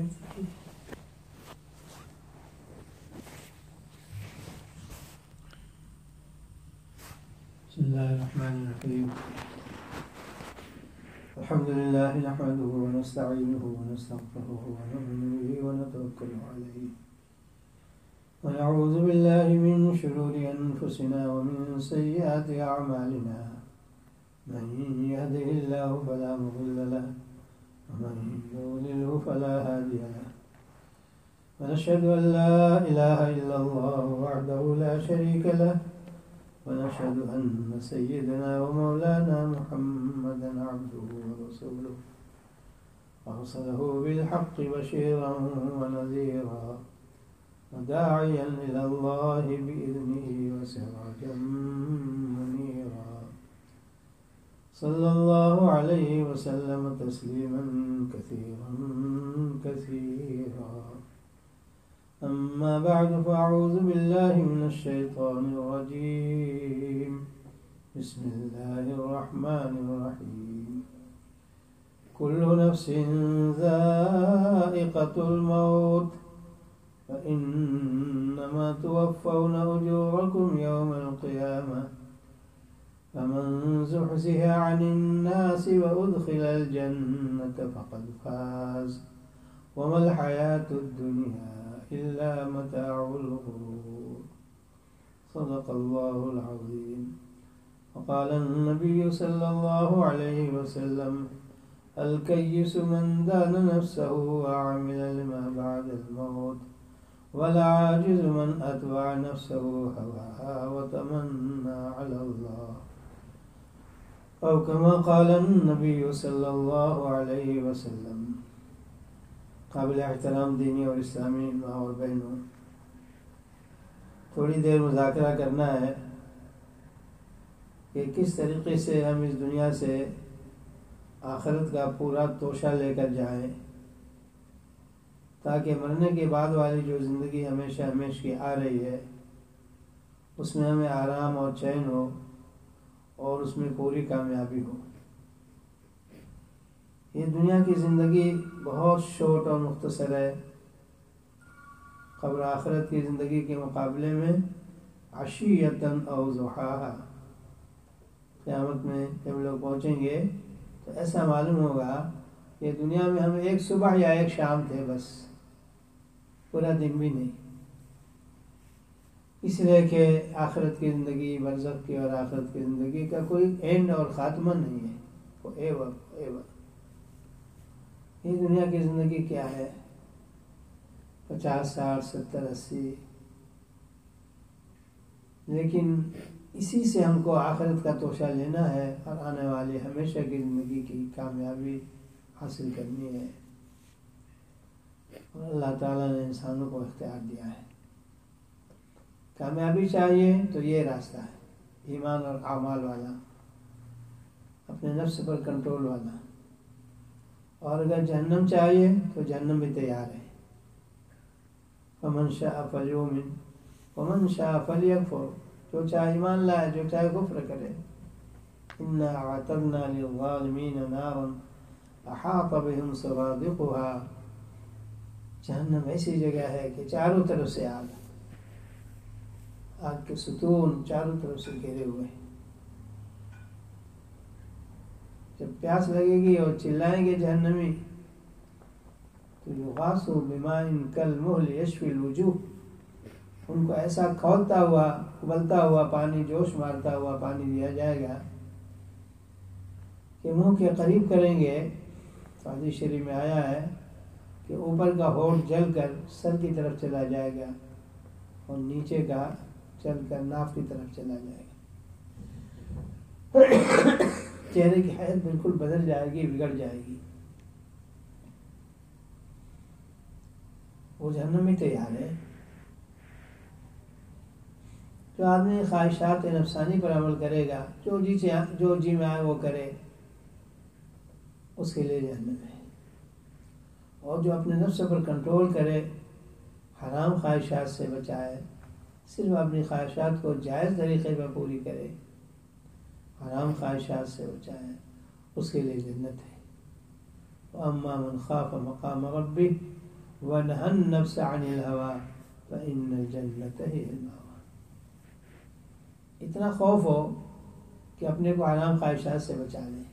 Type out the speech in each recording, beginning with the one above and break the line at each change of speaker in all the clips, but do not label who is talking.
بسم الله الرحمن الرحيم. الحمد لله نحمده ونستعينه ونستغفره ونؤمن به ونتوكل عليه ونعوذ بالله من شرور أنفسنا ومن سيئات أعمالنا من يهده الله فلا مضل له ومن يضلله فلا هادي له ونشهد أن لا إله إلا الله وحده لا شريك له ونشهد أن سيدنا ومولانا محمدا عبده ورسوله أرسله بالحق بشيرا ونذيرا وداعيا إلى الله بإذنه وسراجا منيرا صلى الله عليه وسلم تسليما كثيرا كثيرا. أما بعد فأعوذ بالله من الشيطان الرجيم. بسم الله الرحمن الرحيم. كل نفس ذائقة الموت فإنما توفون أجوركم يوم القيامة فمن زحزح عن الناس وأدخل الجنة فقد فاز وما الحياة الدنيا إلا متاع الغرور. صدق الله العظيم. وقال النبي صلى الله عليه وسلم الكيس من دان نفسه وعمل لما بعد الموت والعاجز من أتبع نفسه هواها وتمنى على الله أو كما قال النبي صلى الله عليه وسلم. قابل احترام دینی اور اسلامی ماں اور بہنوں، تھوڑی دیر مذاکرہ کرنا ہے کہ کس طریقے سے ہم اس دنیا سے آخرت کا پورا توشہ لے کر جائیں تاکہ مرنے کے بعد والی جو زندگی ہمیشہ ہمیشہ کی آ رہی ہے اس میں ہمیں آرام اور چین ہو اور اس میں پوری کامیابی ہو. یہ دنیا کی زندگی بہت شارٹ اور مختصر ہے. قبر آخرت کی زندگی کے مقابلے میں عشیۃً او ضحاہا، قیامت میں جب لوگ پہنچیں گے تو ایسا معلوم ہوگا کہ دنیا میں ہم ایک صبح یا ایک شام تھے، بس پورا دن بھی نہیں. اس لیے کہ آخرت کی زندگی، برزخ کی اور آخرت کی زندگی کا کوئی اینڈ اور خاتمہ نہیں ہے. وہ اے وقت اے وقت. یہ دنیا کی زندگی کیا ہے؟ 50 60 70 80، لیکن اسی سے ہم کو آخرت کا توشہ لینا ہے اور آنے والی ہمیشہ کی زندگی کی کامیابی حاصل کرنی ہے. اور اللہ تعالیٰ نے انسانوں کو اختیار دیا ہے. کامیابی چاہیے تو یہ راستہ ہے، ایمان اور اعمال والا، اپنے نفس پر کنٹرول والا. اور اگر جہنم چاہیے تو جہنم بھی تیار ہے. فمن شاء فلیؤمن ومن شاء فلیکفر، جو چاہے ایمان لائے، جو چاہے کفر کرے. انا اعتدنا للظالمین نارا احاط بهم سرادقها، جہنم ایسی جگہ ہے کہ چاروں طرف سے آگ کے ستون چاروں طرف سے گھیرے ہوئے ہیں. جب پیاس لگے گی اور چلائیں گے جہنمی تو یغاثوا بماء کالمہل یشفی الوجوہ، ان کو ایسا کھولتا ہوا ابلتا ہوا پانی، جوش مارتا ہوا پانی دیا جائے گا کہ منہ کے قریب کریں گے تو حدیث شریف میں آیا ہے کہ اوپر کا ہونٹ جل کر سر کی طرف چلا جائے گا اور نیچے کا چل کر ناف کی طرف چلا جائے گا. چہرے کی حیت بالکل بدل جائے گی، بگڑ جائے گی. وہ جہنم میں تیار ہے. جو آدمی خواہشات نفسانی پر عمل کرے گا، جو جی میں آئے وہ کرے، اس کے لیے جہنم ہے. اور جو اپنے نفس پر کنٹرول کرے، حرام خواہشات سے بچائے، صرف اپنی خواہشات کو جائز طریقے پر پوری کرے، حرام خواہشات سے بچائے، اس کے لیے جنت ہے. وَأَمَّا مَنْ خَافَ مَقَامَ رَبِّهِ وَنَهَى النَّفْسَ عَنِ الْهَوَىٰ فَإِنَّ الْجَنَّةَ هِيَ الْمَأْوَىٰ. اتنا خوف ہو کہ اپنے کو حرام خواہشات سے بچا لیں.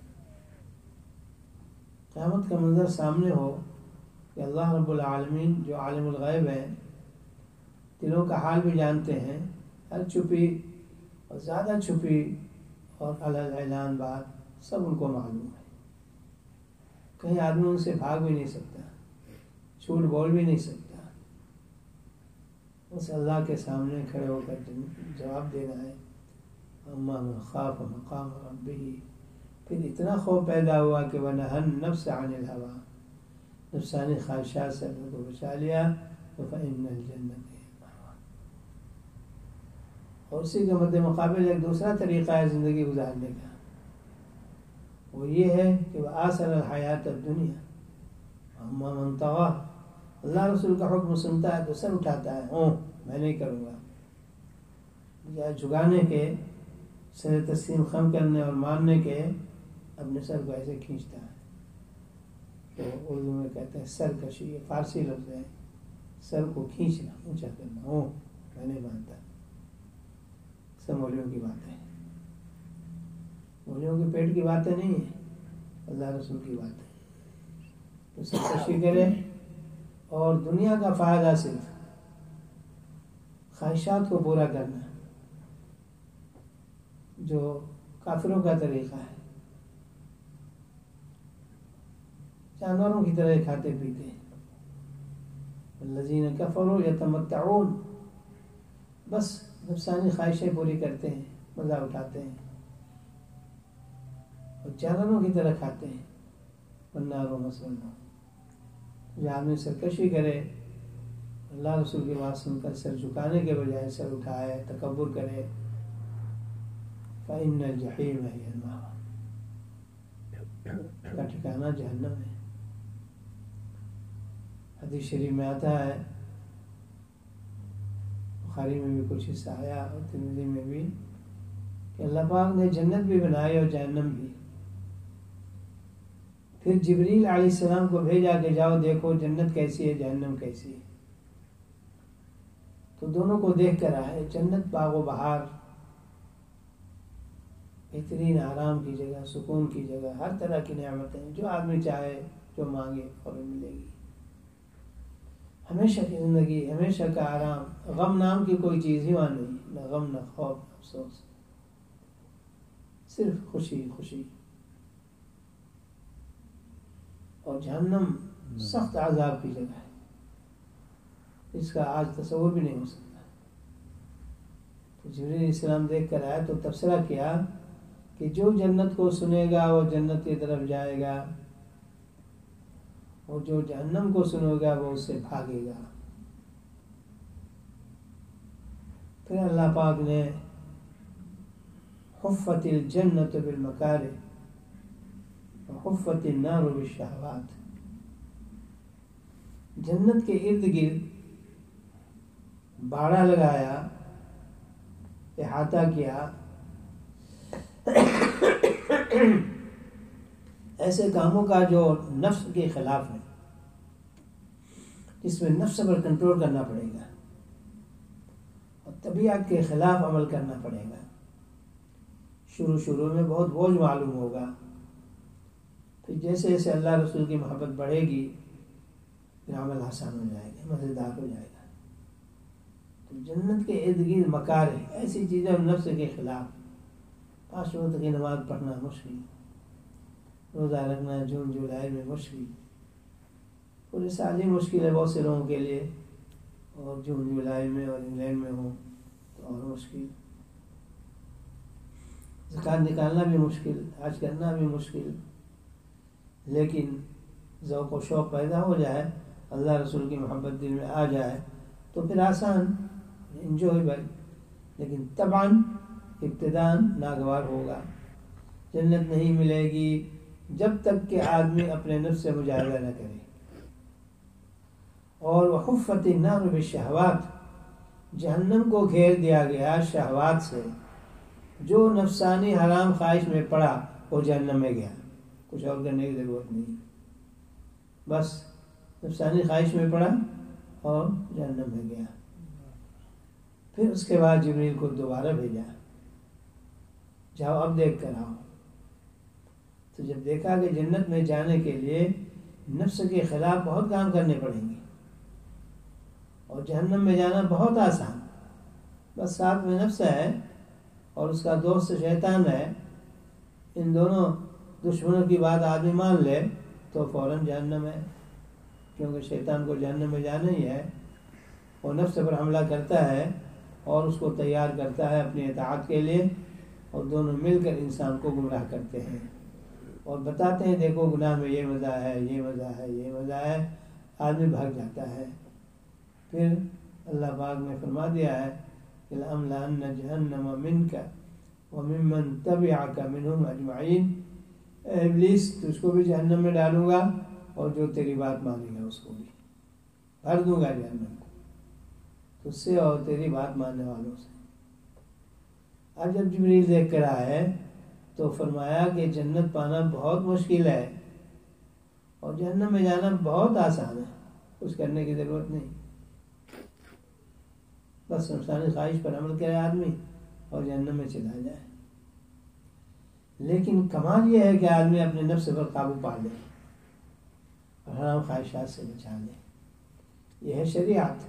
قیامت کا منظر سامنے ہو کہ اللہ رب العالمین جو عالم الغیب ہے، دلوں کا حال بھی جانتے ہیں، ہر چھپی اور زیادہ چھپی اور اعلان بات سب ان کو معلوم ہے. کہیں آدمی ان سے بھاگ بھی نہیں سکتا، جھوٹ بول بھی نہیں سکتا. بس اللہ کے سامنے کھڑے ہو کر جواب دینا ہے. اما من خاف مقام ربہ. پھر اتنا خوف پیدا ہوا کہ وَنَهَى النَّفْسَ عَنِ الْهَوَىٰ، نفسانی خواہشات سے اپنے کو بچا لیا تو فَإِنَّ الْجَنَّةَ هِيَ الْمَأْوَىٰ. اور اسی کے مد مقابل ایک دوسرا طریقہ ہے زندگی گزارنے کا، وہ یہ ہے کہ وَآثَرَ الْحَيَاةَ الدُّنْيَا وَأَمَّا مَنْ طَغَىٰ. اللہ رسول کا حکم سنتا ہے تو سر اٹھاتا ہے، میں نہیں کروں گا. یا جھکانے کے، سر تسلیم خم کرنے اور ماننے کے اپنے سر کو ایسے کھینچتا ہے. تو اردو میں کہتے ہیں سر کشی، یہ فارسی لفظ ہے. سر کو کھینچنا، اونچا کرنا، میں نہیں مانتا. سب مولیوں کی باتیں، مولیوں کے پیٹ کی باتیں نہیں ہیں، اللہ رسول کی باتیں. تو سر کشی کرے اور دنیا کا فائدہ صرف خواہشات کو پورا کرنا، جو کافروں کا طریقہ ہے. جانوروں کی طرح کھاتے پیتے ہیں. الذین کفروا یتمتعون، بس نفسانی خواہشیں پوری کرتے ہیں، مزہ اٹھاتے ہیں اور جانوروں کی طرح کھاتے ہیں. والنار مثوی لہم. جو آدمی سرکشی کرے، اللہ رسول کی بات سن کر سر جھکانے کے بجائے سر اٹھائے، تکبر کرے، فَإِنَّ الْجَحِيمَ هِيَ الْمَأْوَىٰ. کا ٹھکانہ جہنم ہے. حدیث شریف میں آتا ہے، بخاری میں بھی کچھ حصہ آیا اور ترمذی میں بھی، کہ اللہ پاک نے جنت بھی بنائی اور جہنم بھی. پھر جبریل علیہ السلام کو بھیجا کہ جاؤ دیکھو جنت کیسی ہے، جہنم کیسی ہے. تو دونوں کو دیکھ کر آئے. جنت باغ و بہار، بہترین آرام کی جگہ، سکون کی جگہ، ہر طرح کی نعمتیں، جو آدمی چاہے جو مانگے فوراً ملے گی. ہمیشہ کی زندگی، ہمیشہ کا آرام. غم نام کی کوئی چیز ہی وہاں نہیں، نہ غم، نہ خوف، نہ افسوس، صرف خوشی خوشی. اور جہنم سخت عذاب کی جگہ ہے، اس کا آج تصور بھی نہیں ہو سکتا. تو جبریل علیہ السلام دیکھ کر آیا تو تبصرہ کیا کہ جو جنت کو سنے گا وہ جنت کی طرف جائے گا، اور جو جہنم کو سنے گا وہ اس سے بھاگے گا. پھر اللہ پاک نے حفت الجنت بالمکارہ وحفت النار بالشہوات، جنت کے ارد گرد باڑا لگایا، احاطہ کیا ایسے کاموں کا جو نفس کے خلاف ہے، جس میں نفس پر کنٹرول کرنا پڑے گا اور طبیعت کے خلاف عمل کرنا پڑے گا. شروع میں بہت بوجھ معلوم ہوگا، پھر جیسے جیسے اللہ رسول کی محبت بڑھے گی پھر عمل آسان ہو جائے گا، مزیدار ہو جائے گا. تو جنت کے ارد گرد مکارہ، ایسی چیزیں نفس کے خلاف. 5 وقت کی نماز پڑھنا مشکل، روزہ رکھنا جون جولائی میں مشکل، پورے سال ہی مشکل ہے بہت سے لوگوں کے لیے، اور جون جولائی میں اور انگلینڈ میں ہوں تو اور مشکل. زکات نکالنا بھی مشکل، حج کرنا بھی مشکل. لیکن ذوق و شوق پیدا ہو جائے، اللہ رسول کی محبت دل میں آ جائے تو پھر آسان، انجوائبل. لیکن طبعاً ابتداءً ناگوار ہوگا. جنت نہیں ملے گی جب تک کہ آدمی اپنے نفس سے مجاہدہ نہ کرے. اور وحفت النار بالشہوات، جہنم کو گھیر دیا گیا شہوات سے. جو نفسانی حرام خواہش میں پڑا وہ جہنم میں گیا، کچھ اور کرنے کی ضرورت نہیں. بس نفسانی خواہش میں پڑا اور جہنم میں گیا. پھر اس کے بعد جبریل کو دوبارہ بھیجا، جاؤ اب دیکھ کر آؤ. تو جب دیکھا کہ جنت میں جانے کے لیے نفس کے خلاف بہت کام کرنے پڑیں گے اور جہنم میں جانا بہت آسان، بس ساتھ میں نفس ہے اور اس کا دوست شیطان ہے، ان دونوں دشمنوں کی بات آدمی مان لے تو فوراً جہنم ہے. کیونکہ شیطان کو جہنم میں جانا ہی ہے. وہ نفس پر حملہ کرتا ہے اور اس کو تیار کرتا ہے اپنی اطاعت کے لیے، اور دونوں مل کر انسان کو گمراہ کرتے ہیں اور بتاتے ہیں دیکھو گناہ میں یہ مزہ ہے، یہ مزہ ہے، یہ مزہ ہے. آدمی بھاگ جاتا ہے. پھر اللہ پاک نے فرما دیا ہے کہ لَأَمْلَأَنَّ جَهَنَّمَ مِنْكَ وَمِمَّنْ تَبِعَكَ مِنْهُمْ أَجْمَعِينَ. اے ابلیس تجھ کو بھی جہنم میں ڈالوں گا اور جو تیری بات مانے گا اس کو بھی بھر دوں گا جہنم کو، تجھ سے اور تیری بات ماننے والوں سے. اب جب جبریل دیکھ کر آئے تو فرمایا کہ جنت پانا بہت مشکل ہے اور جہنم میں جانا بہت آسان ہے، کچھ کرنے کی ضرورت نہیں، بس نفسانی خواہش پر عمل کرے آدمی اور جہنم میں چلا جائے. لیکن کمال یہ ہے کہ آدمی اپنے نفس پر قابو پا لے اور حرام خواہشات سے بچا لے. یہ ہے شریعت.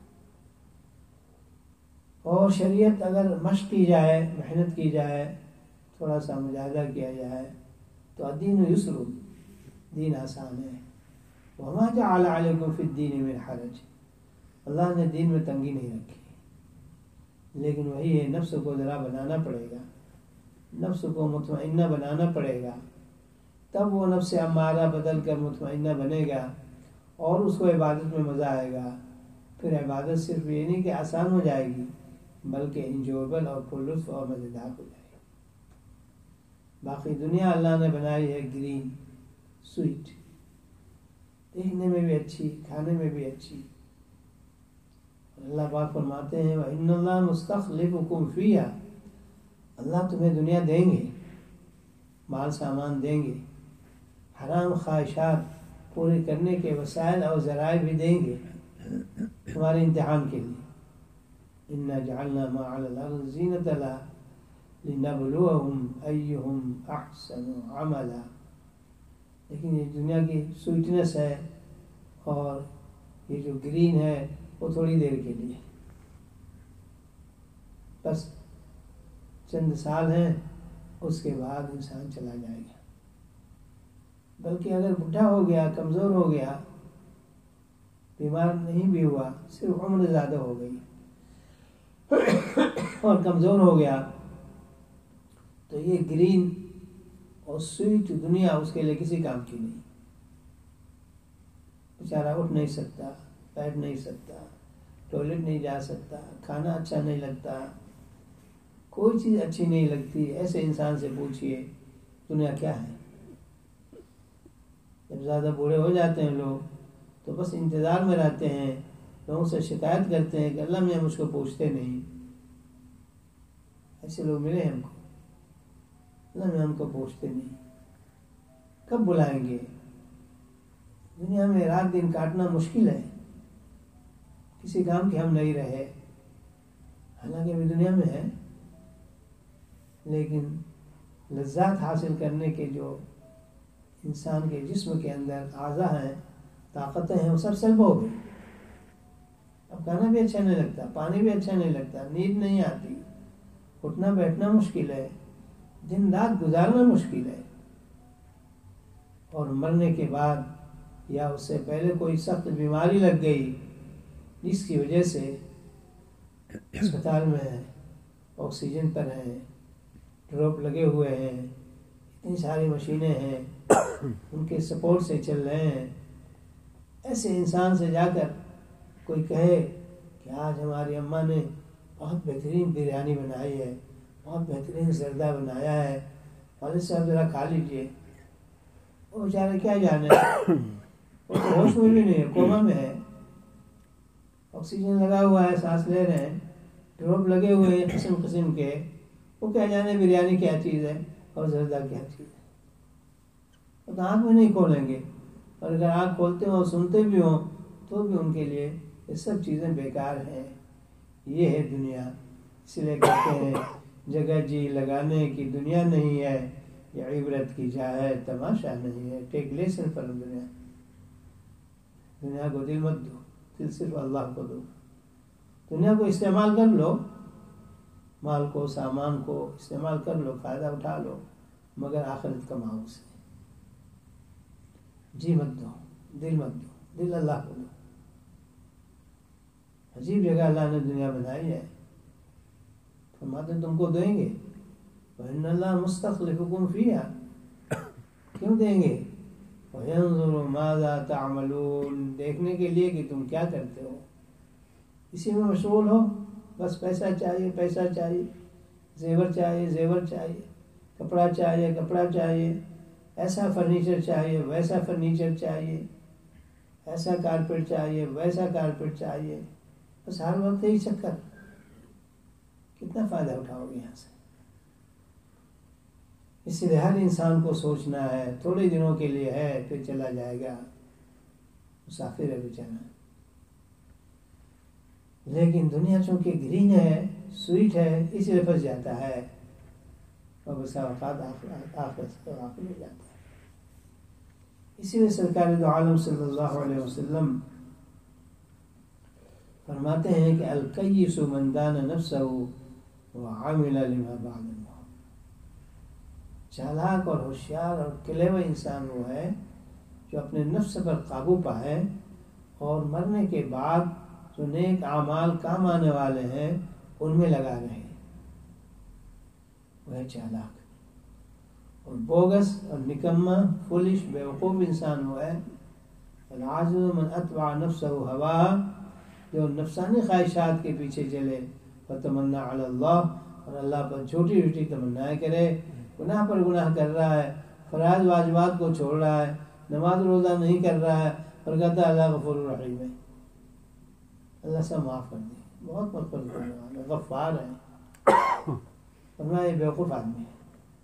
اور شریعت اگر مشق کی جائے، محنت کی جائے، تھوڑا سا مجاہدہ کیا جائے تو الدین یسر، دین آسان ہے. وما جعل علیکم فی الدین من حرج، اللہ نے دین میں تنگی نہیں رکھی. لیکن وہی ہے، نفس کو ذرا بنانا پڑے گا، نفس کو مطمئنہ بنانا پڑے گا، تب وہ نفس امارہ بدل کر مطمئنہ بنے گا اور اس کو عبادت میں مزہ آئے گا. پھر عبادت صرف یہ نہیں کہ آسان ہو جائے گی بلکہ انجویبل اور پرلطف اور مزیدار ہو جائے گی. باقی دنیا اللہ نے بنائی ہے گرین، سویٹ، دیکھنے میں بھی اچھی، کھانے میں بھی اچھی. اللہ پاک فرماتے ہیں وَإِنَّ اللَّهَ مُسْتَخْلِفُكُمْ فِيهَا، اللہ تمہیں دنیا دیں گے، مال سامان دیں گے، حرام خواہشات پورے کرنے کے وسائل اور ذرائع بھی دیں گے تمہارے امتحان کے لیے. إِنَّا جَعَلْنَا مَا عَلَى الْأَرْضِ زِينَةً لَهَا لِنَبْلُوَهُمْ أَيُّهُمْ أَحْسَنُ عَمَلًا. لیکن یہ دنیا کی سویٹنس ہے اور یہ جو گرین ہے وہ تھوڑی دیر کے لیے، بس چند سال ہیں، اس کے بعد انسان چلا جائے گا. بلکہ اگر بڈھا ہو گیا، کمزور ہو گیا، بیمار نہیں بھی ہوا، صرف عمر زیادہ ہو گئی اور کمزور ہو گیا، تو یہ گرین اور سویٹ دنیا اس کے لیے کسی کام کی نہیں. بیچارہ اٹھ نہیں سکتا، بیٹھ نہیں سکتا، ٹوائلٹ نہیں جا سکتا، کھانا اچھا نہیں لگتا، کوئی چیز اچھی نہیں لگتی. ایسے انسان سے پوچھئے دنیا کیا ہے. جب زیادہ بوڑھے ہو جاتے ہیں لوگ تو بس انتظار میں رہتے ہیں، لوگوں سے شکایت کرتے ہیں کہ اللہ میاں مجھ کو پوچھتے نہیں. ایسے لوگ ملے ہم کو، اللہ میاں ہم کو پوچھتے نہیں، کب بلائیں گے. دنیا میں رات دن کاٹنا مشکل ہے، کسی کام کے ہم نہیں رہے، حالانکہ ابھی دنیا میں ہے، لیکن لذات حاصل کرنے کے جو انسان کے جسم کے اندر اعضاء ہیں، طاقتیں ہیں، وہ سب سلب ہو گئی. اب کھانا بھی اچھا نہیں لگتا، پانی بھی اچھا نہیں لگتا، نیند نہیں آتی، اٹھنا بیٹھنا مشکل ہے، دن رات گزارنا مشکل ہے. اور مرنے کے بعد یا اس سے پہلے کوئی سخت بیماری لگ گئی جس کی وجہ سے اسپتال میں ہیں، آکسیجن پر ہیں، ڈراپ لگے ہوئے ہیں، اتنی ساری مشینیں ہیں، ان کے سپورٹ سے چل رہے ہیں. ایسے انسان سے جا کر کوئی کہے کہ آج ہماری اماں نے بہت بہترین بریانی بنائی ہے، بہت بہترین زردہ بنایا ہے، والد صاحب ذرا کھا لیجیے، وہ بیچارے کیا جانے، وہ تو ہوش میں بھی نہیں ہے، کوما میں ہے، آکسیجن لگا ہوا ہے، سانس لے رہے ہیں، ڈراپ لگے ہوئے ہیں قسم قسم کے، وہ کیا جانے بریانی کیا چیز ہے اور زردہ کیا چیز ہے. وہ تو آنکھ میں نہیں کھولیں گے اور اگر آنکھ کھولتے ہوں اور سنتے بھی ہوں تو بھی ان کے لیے یہ سب چیزیں بیکار ہیں. یہ ہے دنیا. اس لیے کہتے ہیں جگہ جی لگانے کی دنیا نہیں ہے، یہ عبرت کی جا ہے تماشا نہیں ہے. ٹیک لیسن فرام دنیا. دنیا کو دل مت دو، دل صرف اللہ کو دو. دنیا کو استعمال کر لو، مال کو سامان کو استعمال کر لو، فائدہ اٹھا لو، مگر آخرت کماؤ اسے. جی مت دو، دل مت دو، دل اللہ کو دو. عجیب جگہ اللہ نے دنیا بنائی ہے. فرماتے تم کو دیں گے، وَإِنَّ اللَّهَ مُسْتَخْلِفُكُمْ فِيهَا. کیوں دیں گے؟ وَيَنْظُرُ مَاذَا تَعْمَلُونَ. دیکھنے کے لیے کہ تم کیا کرتے ہو. اسی میں مشغول ہو، بس پیسہ چاہیے، پیسہ چاہیے، زیور چاہیے، زیور چاہیے، کپڑا چاہیے، کپڑا چاہیے، ایسا فرنیچر چاہیے، ویسا فرنیچر چاہیے، ایسا کارپیٹ چاہیے، ویسا کارپیٹ چاہیے. بس ہر وقت یہی چکر. کتنا فائدہ اٹھاؤ گے یہاں سے. اس لیے ہر انسان کو سوچنا ہے تھوڑے دنوں کے لیے ہے، پھر چلا جائے گا، مسافر ہے بیچارہ. لیکن دنیا چونکہ گرین ہے، سویٹ ہے، اس لیے پھنس جاتا ہے اور بسا اوقات آخرت سے غافل ہو جاتا ہے. اسی لیے سرکار دو عالم صلی اللہ علیہ وسلم فرماتے ہیں کہ الکیس من دان نفسہ وعمل لما بعد الموت. چالاک اور ہوشیار اور کلیور انسان وہ ہے جو اپنے نفس پر قابو پائے اور مرنے کے بعد جو نیک اعمال کام آنے والے ہیں ان میں لگا رہے. وہ ہے چالاک. اور بوگس اور نکما فولش بیوقوف انسان وہ ہے العاجز من اتبع نفسہ ہواہا، جو نفسانی خواہشات کے پیچھے چلے، وتمنا علی اللہ، اور اللہ پر چھوٹی چھوٹی تمنائیں کرے. گناہ پر گناہ کر رہا ہے، فرائض واجبات کو چھوڑ رہا ہے، نماز روزہ نہیں کر رہا ہے، اور کہتا ہے اللہ غفور الرحیم ہے، اللہ سب معاف کر دے، بہت مغفرت کرنے والا غفار ہے. فرمایا یہ بیوقوف آدمی ہے.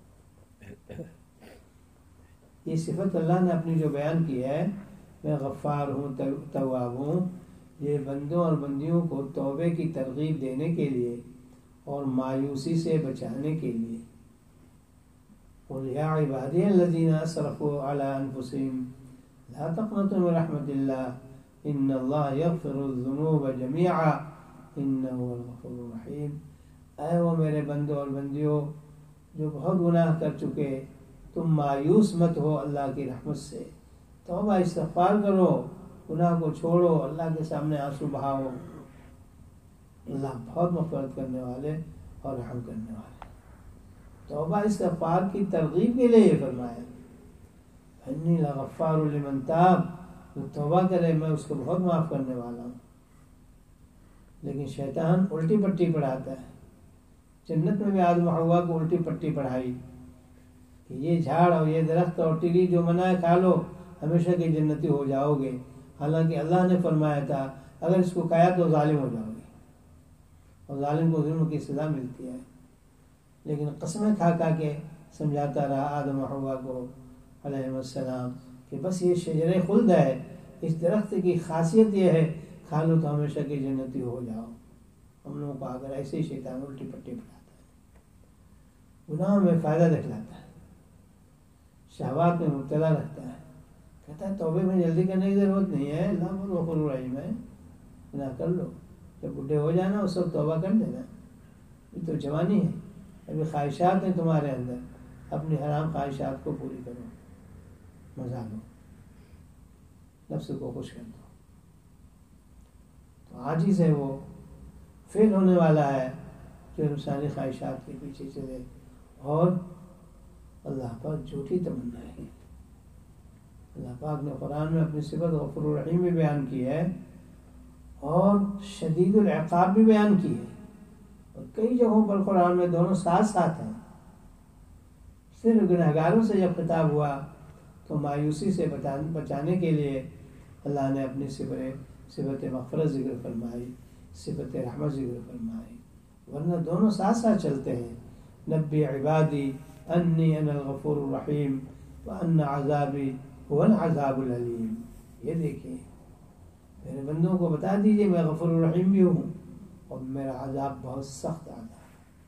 یہ صفت اللہ نے اپنی جو بیان کی ہے، میں غفار ہوں، تواب ہوں، یہ بندوں اور بندیوں کو توبے کی ترغیب دینے کے لیے اور مایوسی سے بچانے کے لیے. قل یا عبادی الذین اسرفوا علی انفسہم لا تقنطوا من رحمت اللہ ان اللہ یغفر الذنوب جمیعا انہ هو الغفور الرحیم. اے وہ میرے بندوں اور بندیوں جو بہت گناہ کر چکے، تم مایوس مت ہو اللہ کی رحمت سے. توبہ استغفار کرو، گناہ کو چھوڑو، اللہ کے سامنے آنسو بہاؤ. اللہ بہت مغفرت کرنے والے اور رحم کرنے والے. توبہ استغفار کی ترغیب کے لیے یہ فرمایا انی لغفار لمن تاب. جو توبہ کرے میں اس کو بہت معاف کرنے والا ہوں. لیکن شیطان الٹی پٹی پڑھاتا ہے. جنت میں بھی آدم و حوا کو الٹی پٹی پڑھائی کہ یہ جھاڑ اور یہ درخت اور ٹیلی جو منع ہے کھا لو، ہمیشہ کے جنتی ہو جاؤ گے. حالانکہ اللہ نے فرمایا تھا اگر اس کو کھایا تو ظالم ہو جاؤ گے، اور ظالم کو ظلم کی سزا ملتی ہے. لیکن قسمیں کھا کھا کے سمجھاتا رہا آدم و حوا کو علیہ السلام کہ بس یہ شجر خلد ہے، اس درخت کی خاصیت یہ ہے کھا لو تو ہمیشہ کے جنتی ہو جاؤ. ہم لوگوں کو اگر ایسے ہی شیطان الٹی پٹی پڑھاتا ہے، گناہوں میں فائدہ دکھلاتا ہے، شہوات میں مبتلا رکھتا ہے، کہتا ہے توبے میں جلدی کرنے کی ضرورت نہیں ہے، اللہ بہت غفور الرحیم ہے، گناہ کر لو، جب بڈھے ہو جانا اس وقت توبہ کر دینا. یہ تو جوانی ہے، ابھی خواہشات ہیں تمہارے اندر، اپنی حرام خواہشات کو پوری کرو، مزہ لو، نفس کو خوش کر دو. تو عاجز ہے وہ، فیل ہونے والا ہے جو انسانی خواہشات کے پیچھے چلے اور اللہ پر جھوٹی تمنا ہے. اللہ پاک نے قرآن میں اپنی صفت غفور الرحیم بھی بیان کی ہے اور شدید العقاب بھی بیان کی ہے، اور کئی جگہوں پر قرآن میں دونوں ساتھ ساتھ ہیں. صرف گنہگاروں سے جب خطاب ہوا تو مایوسی سے بچانے کے لیے اللہ نے اپنی صفت مغفرت ذکر فرمائی، صفت رحمت ذکر فرمائی، ورنہ دونوں ساتھ ساتھ چلتے ہیں. نبی عبادی انی انا الغفور الرحیم وان عذابی هو العذاب العلیم. یہ دیکھیں میرے بندوں کو بتا دیجئے میں غفور الرحیم بھی ہوں اور میرا عذاب بہت سخت عذاب ہے.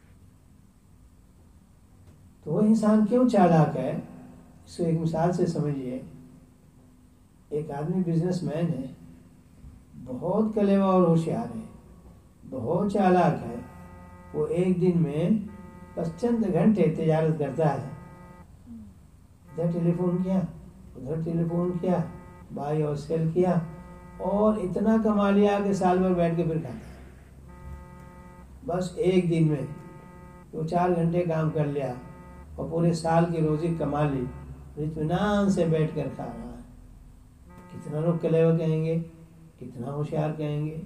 تو وہ انسان کیوں چالاک ہے اس کو ایک مثال سے سمجھیے. ایک آدمی بزنس مین ہے, بہت کلیوہ اور ہوشیار ہے, بہت چالاک ہے. وہ ایک دن میں بس چند گھنٹے تجارت کرتا ہے. ادھر ٹیلی فون کیا, ادھر ٹیلی فون کیا, بائی اور سیل کیا, اور اتنا کما لیا کہ سال بھر بیٹھ کے پھر کھاتا ہے. بس ایک دن میں وہ 4 گھنٹے کام کر لیا اور پورے سال کی روزی کما لی, اطمینان سے بیٹھ کر کھا رہا ہے. کتنا لوگ کلیوہ کہیں گے, کتنا ہوشیار کہیں گے.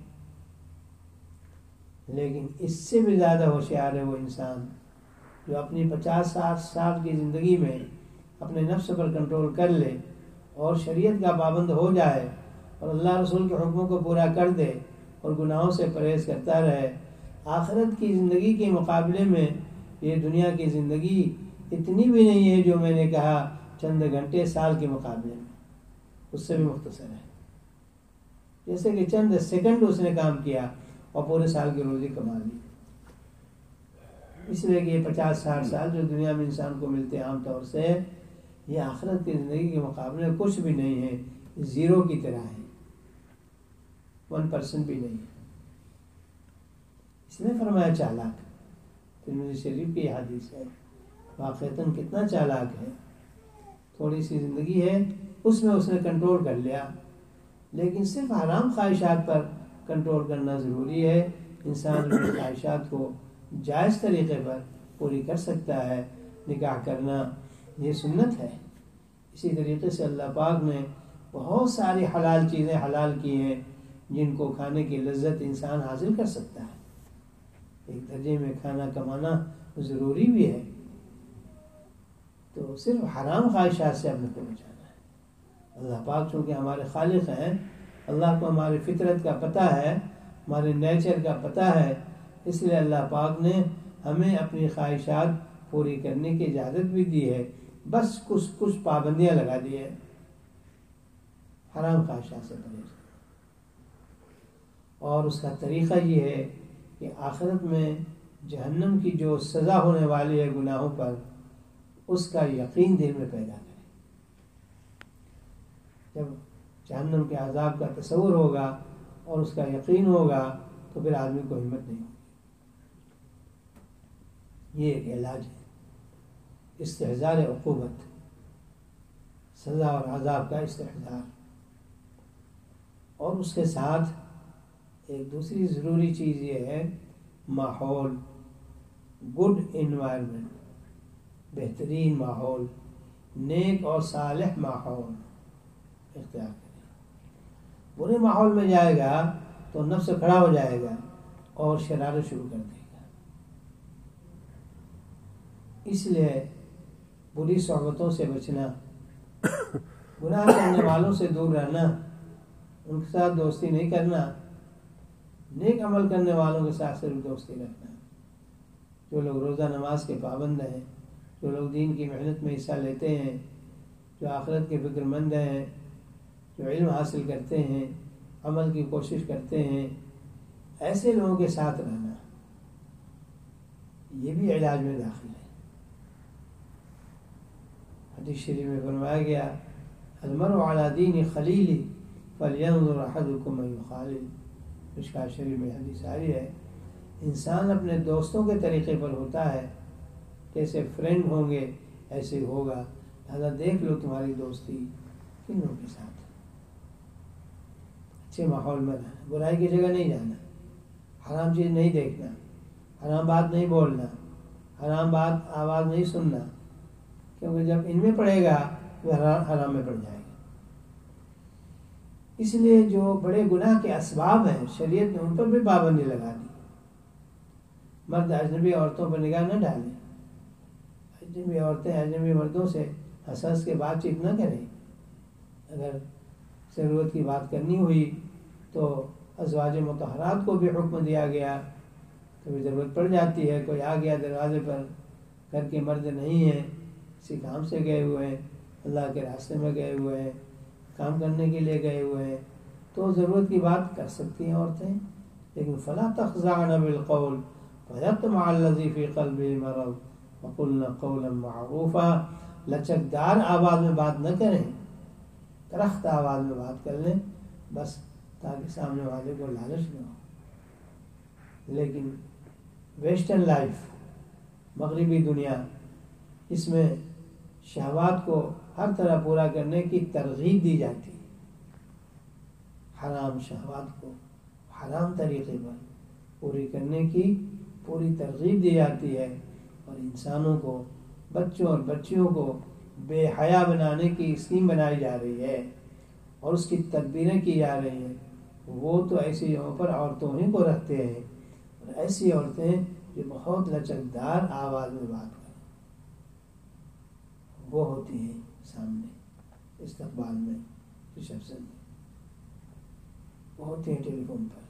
لیکن اس سے بھی زیادہ ہوشیار ہے وہ انسان جو اپنی 50-60 سال کی زندگی میں اپنے نفس پر کنٹرول کر لے اور شریعت کا پابند ہو جائے اور اللہ رسول کے حکموں کو پورا کر دے اور گناہوں سے پرہیز کرتا رہے. آخرت کی زندگی کے مقابلے میں یہ دنیا کی زندگی اتنی بھی نہیں ہے جو میں نے کہا چند گھنٹے سال کے مقابلے میں, اس سے بھی مختصر ہے. جیسے کہ چند سیکنڈ اس نے کام کیا اور پورے سال کی روزی کما لی. اس لیے کہ یہ 50-60 سال جو دنیا میں انسان کو ملتے ہیں عام طور سے, یہ آخرت کی زندگی کے مقابلے میں کچھ بھی نہیں ہے, زیرو کی طرح ہے, 1% بھی نہیں ہے. اس نے فرمایا چالاک. ترمذی شریف کی حدیث ہے, واقعتاً کتنا چالاک ہے. تھوڑی سی زندگی ہے اس میں اس نے کنٹرول کر لیا. لیکن صرف حرام خواہشات پر کنٹرول کرنا ضروری ہے. انسان اپنی خواہشات کو جائز طریقے پر پوری کر سکتا ہے. نکاح کرنا یہ سنت ہے. اسی طریقے سے اللہ پاک نے بہت ساری حلال چیزیں حلال کی ہیں جن کو کھانے کی لذت انسان حاصل کر سکتا ہے. ایک درجے میں کھانا کمانا ضروری بھی ہے. تو صرف حرام خواہشات سے اپنے کو بچانا ہے. اللہ پاک چونکہ ہمارے خالق ہیں, اللہ کو ہماری فطرت کا پتہ ہے, ہمارے نیچر کا پتہ ہے, اس لیے اللہ پاک نے ہمیں اپنی خواہشات پوری کرنے کی اجازت بھی دی ہے. بس کچھ پابندیاں لگا دی ہے. حرام خواہشات سے پرہیز, اور اس کا طریقہ یہ ہے کہ آخرت میں جہنم کی جو سزا ہونے والی ہے گناہوں پر, اس کا یقین دل میں پیدا کرے. جب جہنم کے عذاب کا تصور ہوگا اور اس کا یقین ہوگا تو پھر آدمی کو ہمت نہیں ہوگی. یہ ایک علاج ہے استحضار عقوبت, سزا اور عذاب کا استحضار. اور اس کے ساتھ ایک دوسری ضروری چیز یہ ہے ماحول, گڈ انوائرمنٹ, بہترین ماحول, نیک اور صالح ماحول اختیار کریں. برے ماحول میں جائے گا تو نفس کھڑا ہو جائے گا اور شرارت شروع کر دے گا. اس لیے بری صحبتوں سے بچنا, گناہ کرنے والوں سے دور رہنا, ان کے ساتھ دوستی نہیں کرنا, نیک عمل کرنے والوں کے ساتھ صرف دوستی رکھنا. جو لوگ روزہ نماز کے پابند ہیں, جو لوگ دین کی محنت میں حصہ لیتے ہیں, جو آخرت کے فکر مند ہیں, جو علم حاصل کرتے ہیں, عمل کی کوشش کرتے ہیں, ایسے لوگوں کے ساتھ رہنا یہ بھی علاج میں داخل ہے. حدیث شریف میں فرمایا گیا المرء علی دین خلیلہ فلینظر احدکم من یخالل. مشکوٰۃ شریف میں حدیث آئی ہے انسان اپنے دوستوں کے طریقے پر ہوتا ہے, کیسے فرینڈ ہوں گے ایسے ہوگا. لہذا دیکھ لو تمہاری دوستی کن لوگوں کے ساتھ. اچھے ماحول میں رہنا, برائی کی جگہ نہیں جانا, حرام چیز نہیں دیکھنا, حرام بات نہیں بولنا, حرام بات آواز نہیں سننا, کیونکہ جب ان میں پڑے گا تو حرام میں پڑ جائے گا. اس لیے جو بڑے گناہ کے اسباب ہیں شریعت نے ان پر بھی پابندی لگا دی. مرد اجنبی عورتوں پر نگاہ نہ ڈالیں, اجنبی عورتیں اجنبی مردوں سے ہنس ہنس کے بات چیت نہ کریں. اگر ضرورت کی بات کرنی ہوئی تو ازواج مطہرات کو بھی حکم دیا گیا. کبھی ضرورت پڑ جاتی ہے, کوئی آ گیا دروازے پر, گھر کے مرد نہیں ہیں, کسی کام سے گئے ہوئے ہیں, اللہ کے راستے میں گئے ہوئے ہیں، کام کرنے کے لیے گئے ہوئے ہیں، تو ضرورت کی بات کر سکتی ہیں عورتیں، لیکن فلا تخضعن بالقول فیطمع الذی فی قلبہ مرض وقلن قولا معروفا، لچکدار آواز میں بات نہ کریں، کرخت آواز میں بات کر لیں بس، تاکہ سامنے والے کو لالچ نہ ہو۔ لیکن ویسٹرن لائف، مغربی دنیا، اس میں شہوات کو ہر طرح پورا کرنے کی ترغیب دی جاتی ہے، حرام شہوات کو حرام طریقے پر پوری کرنے کی پوری ترغیب دی جاتی ہے، اور انسانوں کو، بچوں اور بچیوں کو بے حیا بنانے کی اسکیم بنائی جا رہی ہے اور اس کی تدبیریں کی جا رہی ہیں۔ وہ تو ایسی جگہوں پر عورتوں ہی کو رکھتے ہیں، اور ایسی عورتیں جو بہت لچکدار آواز میں بات کریں، وہ ہوتی ہیں سامنے استقبال میں، ریسیپشن میں، وہ ہوتی ہیں ٹیلی فون پر۔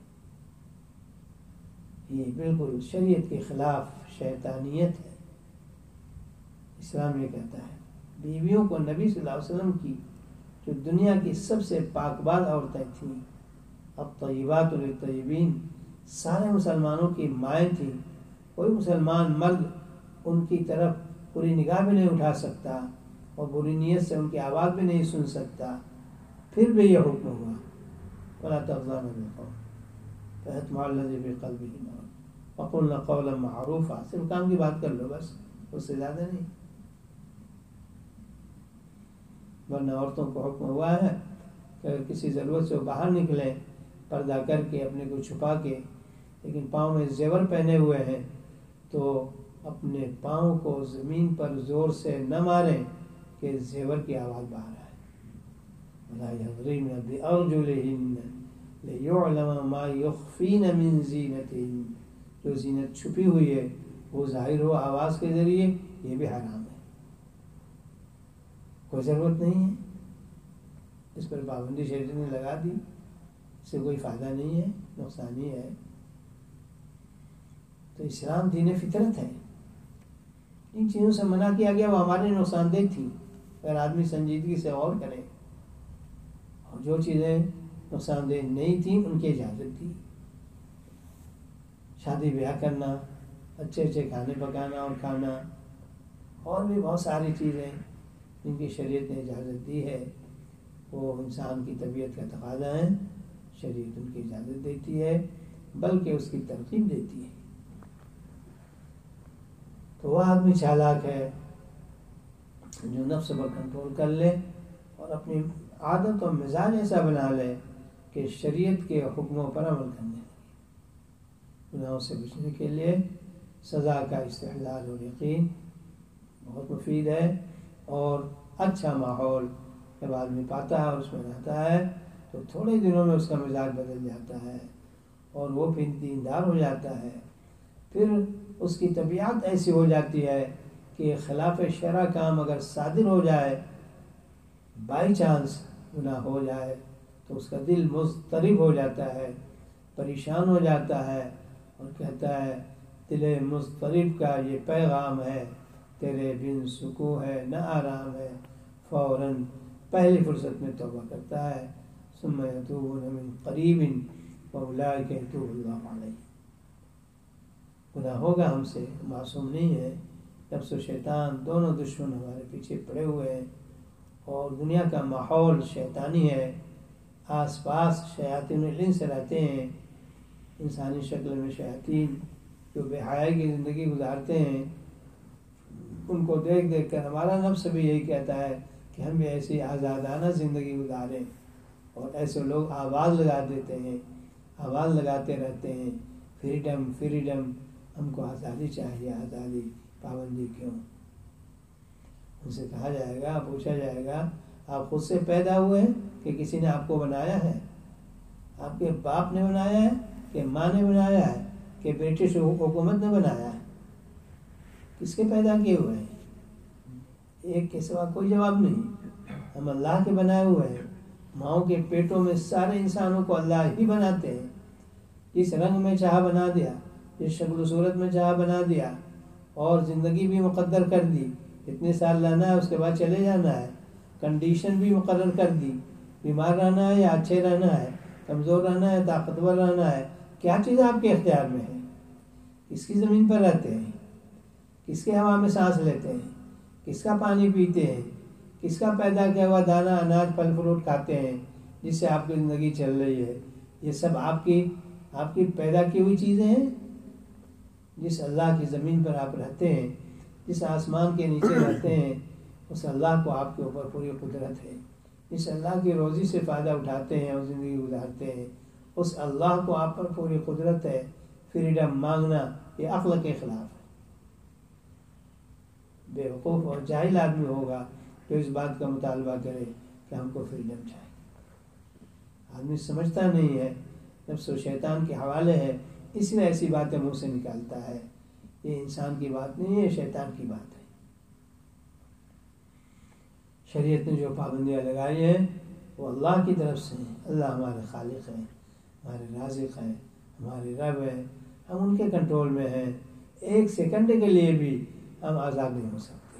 یہ بالکل شریعت کے خلاف شیطانیت ہے۔ اسلام یہ کہتا ہے بیویوں کو نبی صلی اللہ علیہ وسلم کی جو دنیا کی سب سے پاک باز عورتیں تھیں، الطیبات للطیبین، سارے مسلمانوں کی مائیں تھیں، کوئی مسلمان مرد ان کی طرف پوری نگاہ بھی نہیں اٹھا سکتا اور بری نیت سے ان کی آواز بھی نہیں سن سکتا، پھر بھی یہ حکم ہوا وَلَا تَخْضَعْنَ بِالْقَوْلِ فَيَطْمَعَ الَّذِي فِي قَلْبِهِ مَرَضٌ وَقُلْنَ قَوْلًا مَعْرُوفًا، صرف کام کی بات کر لو بس، اس سے زیادہ نہیں۔ ورنہ عورتوں کو حکم ہوا ہے کہ اگر کسی ضرورت سے وہ باہر نکلیں پردہ کر کے، اپنے کو چھپا کے، لیکن پاؤں میں زیور پہنے ہوئے ہیں تو اپنے پاؤں کو زمین پر زور سے نہ ماریں کہ زیور کی آواز باہر آئے۔ وَلَا يَضْرِبْنَ بِأَرْجُلِهِنَّ لِيُعْلَمَ مَا يُخْفِينَ مِنْ زِينَتِهِنَّ، جو زینت چھپی ہوئی ہے وہ ظاہر ہو آواز کے ذریعے، یہ بھی حرام ہے، کوئی ضرورت نہیں ہے، اس پر پابندی شریعت نے لگا دی، اس سے کوئی فائدہ نہیں ہے، نقصان ہی ہے۔ تو اسلام دین فطرت ہے، ان چیزوں سے منع کیا گیا وہ ہمارے نقصان دہ تھی، اگر آدمی سنجیدگی سے غور کرے، اور جو چیزیں نقصان دہ نہیں تھیں ان کی اجازت دی، شادی بیاہ کرنا، اچھے اچھے کھانے پکانا اور کھانا، اور بھی بہت ساری چیزیں جن کی شریعت نے اجازت دی ہے، وہ انسان کی طبیعت کا تقاضا ہے، شریعت ان کی اجازت دیتی ہے بلکہ اس کی ترغیب دیتی ہے۔ تو وہ آدمی چالاک ہے جو نفس پر کنٹرول کر لے اور اپنی عادت اور مزاج ایسا بنا لے کہ شریعت کے حکموں پر عمل کرنے لگے۔ گناہوں سے بچنے کے لیے سزا کا استحلال اور یقین بہت مفید ہے، اور اچھا ماحول جب آدمی پاتا ہے اور اس میں رہتا ہے تو تھوڑے دنوں میں اس کا مزاج بدل جاتا ہے اور وہ پھر دیندار ہو جاتا ہے، پھر اس کی طبیعت ایسی ہو جاتی ہے کہ خلاف شرع کام اگر صادر ہو جائے، بائی چانس گناہ ہو جائے، تو اس کا دل مضطرب ہو جاتا ہے، پریشان ہو جاتا ہے، اور کہتا ہے دل مضطرب کا یہ پیغام ہے، تیرے بن سکون ہے نہ آرام ہے، فوراً پہلی فرصت میں توبہ کرتا ہے، ثم یتوبون من قریب واولئک یتوب اللہ علیہ۔ گناہ ہوگا ہم سے، معصوم نہیں ہے، نفس و شیطان دونوں دشمن ہمارے پیچھے پڑے ہوئے ہیں، اور دنیا کا ماحول شیطانی ہے، آس پاس شیاطین الانس رہتے ہیں، انسانی شکل میں شیاطین جو بے حیائی کی زندگی گزارتے ہیں، ان کو دیکھ دیکھ کر ہمارا نفس بھی یہی کہتا ہے کہ ہم بھی ایسی آزادانہ زندگی گزاریں، اور ایسے لوگ آواز لگا دیتے ہیں، آواز لگاتے رہتے ہیں، فریڈم فریڈم، ہم کو آزادی چاہیے، آزادی، پابندی کیوں؟ ان سے کہا جائے گا، پوچھا جائے گا آپ خود سے پیدا ہوئے ہیں کہ کسی نے آپ کو بنایا ہے؟ آپ کے باپ نے بنایا ہے کہ ماں نے بنایا ہے کہ برٹش حکومت نے بنایا ہے؟ کس کے پیدا کیے ہوئے ہیں؟ ایک کے سوا کوئی جواب نہیں، ہم اللہ کے بنائے ہوئے ہیں، ماؤں کے پیٹوں میں سارے انسانوں کو اللہ ہی بناتے ہیں، جس رنگ میں چاہا بنا دیا، جس شکل و صورت میں چاہا بنا دیا، اور زندگی بھی مقدر کر دی، اتنے سال رہنا ہے اس کے بعد چلے جانا ہے، کنڈیشن بھی مقرر کر دی، بیمار رہنا ہے یا اچھے رہنا ہے، کمزور رہنا ہے طاقتور رہنا ہے، کیا چیز آپ کے اختیار میں ہے؟ کس کی زمین پر رہتے ہیں، کس کے ہوا میں سانس لیتے ہیں، کس کا پانی پیتے ہیں، کس کا پیدا کیا ہوا دانہ اناج پھل فروٹ کھاتے ہیں جس سے آپ کی زندگی چل رہی ہے؟ یہ سب آپ کی پیدا کی ہوئی چیزیں ہیں۔ جس اللہ کی زمین پر آپ رہتے ہیں، جس آسمان کے نیچے رہتے ہیں، اس اللہ کو آپ کے اوپر پوری قدرت ہے۔ جس اللہ کی روزی سے فائدہ اٹھاتے ہیں اور زندگی گزارتے ہیں، اس اللہ کو آپ پر پوری قدرت ہے۔ فریڈم مانگنا یہ عقل کے خلاف ہے۔ بے وقوف اور جاہل آدمی ہوگا جو اس بات کا مطالبہ کرے کہ ہم کو فریڈم چاہیے۔ آدمی سمجھتا نہیں ہے، نفس و شیطان کے حوالے ہے، اس لیے ایسی باتیں منہ سے نکالتا ہے۔ یہ انسان کی بات نہیں ہے، یہ شیطان کی بات ہے۔ شریعت نے جو پابندیاں لگائی ہیں وہ اللہ کی طرف سے ہیں۔ اللہ ہمارے خالق ہیں، ہمارے رازق ہیں، ہمارے رب ہیں، ہم ان کے کنٹرول میں ہیں۔ ایک سیکنڈ کے لیے بھی ہم آزاد نہیں ہو سکتے۔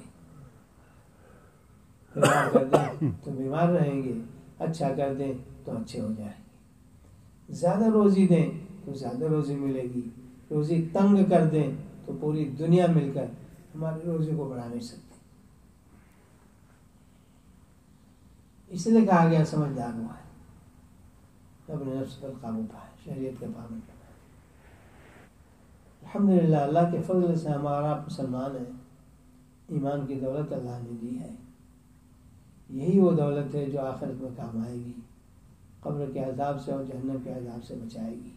بیمار کر دیں تو بیمار رہیں گے، اچھا کر دیں تو اچھے ہو جائیں گے۔ زیادہ روزی دیں تو زیادہ روزی ملے گی، روزی تنگ کر دیں تو پوری دنیا مل کر ہماری روزی کو بڑھا نہیں سکتی۔ اس لیے کہا گیا سمجھدار ہوا ہے، اپنے نفس پر قابو پائے، شریعت کے پابند بنائے۔ الحمدللہ اللہ کے فضل سے ہمارا مسلمان ہے، ایمان کی دولت اللہ نے دی ہے۔ یہی وہ دولت ہے جو آخرت میں کام آئے گی، قبر کے عذاب سے اور جہنم کے عذاب سے بچائے گی۔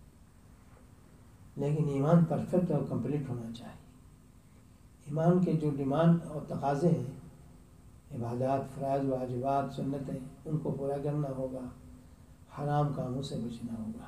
لیکن ایمان پرفیکٹ اور کمپلیٹ ہونا چاہیے۔ ایمان کے جو ڈیمانڈ اور تقاضے ہیں، عبادات، فرائض، واجبات، سنتیں، ان کو پورا کرنا ہوگا، حرام کاموں سے بچنا ہوگا۔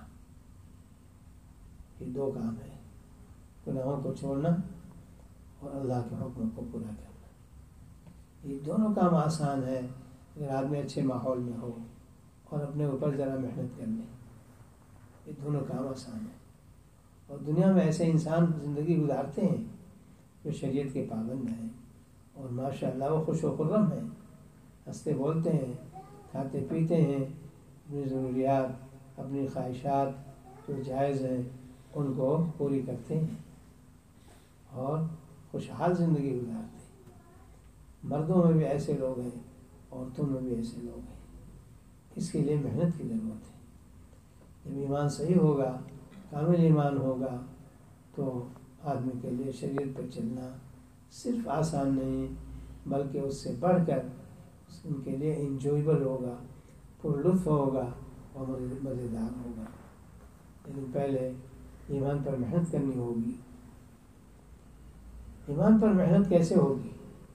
یہ دو کام ہیں، گناہوں کو چھوڑنا اور اللہ کے حکم کو پورا کرنا۔ یہ دونوں کام آسان ہے اگر آدمی اچھے ماحول میں ہو اور اپنے اوپر ذرا محنت کر لے۔ یہ دونوں کام آسان ہیں، اور دنیا میں ایسے انسان زندگی گزارتے ہیں جو شریعت کے پابند ہیں، اور ماشاءاللہ وہ خوش و خرم ہیں، ہنستے بولتے ہیں، کھاتے پیتے ہیں، اپنی ضروریات، اپنی خواہشات جو جائز ہیں ان کو پوری کرتے ہیں اور خوشحال زندگی گزارتے ہیں۔ مردوں میں بھی ایسے لوگ ہیں، عورتوں میں بھی ایسے لوگ ہیں۔ اس کے لیے محنت کی ضرورت ہے۔ جب ایمان صحیح ہوگا، کامل ایمان ہوگا، تو آدمی کے لیے شریعت پر چلنا صرف آسان نہیں بلکہ اس سے بڑھ کر ان کے لیے انجویبل ہوگا، پر لطف ہوگا اور مزیدار ہوگا۔ لیکن پہلے ایمان پر محنت کرنی ہوگی۔ ایمان پر محنت کیسے ہوگی؟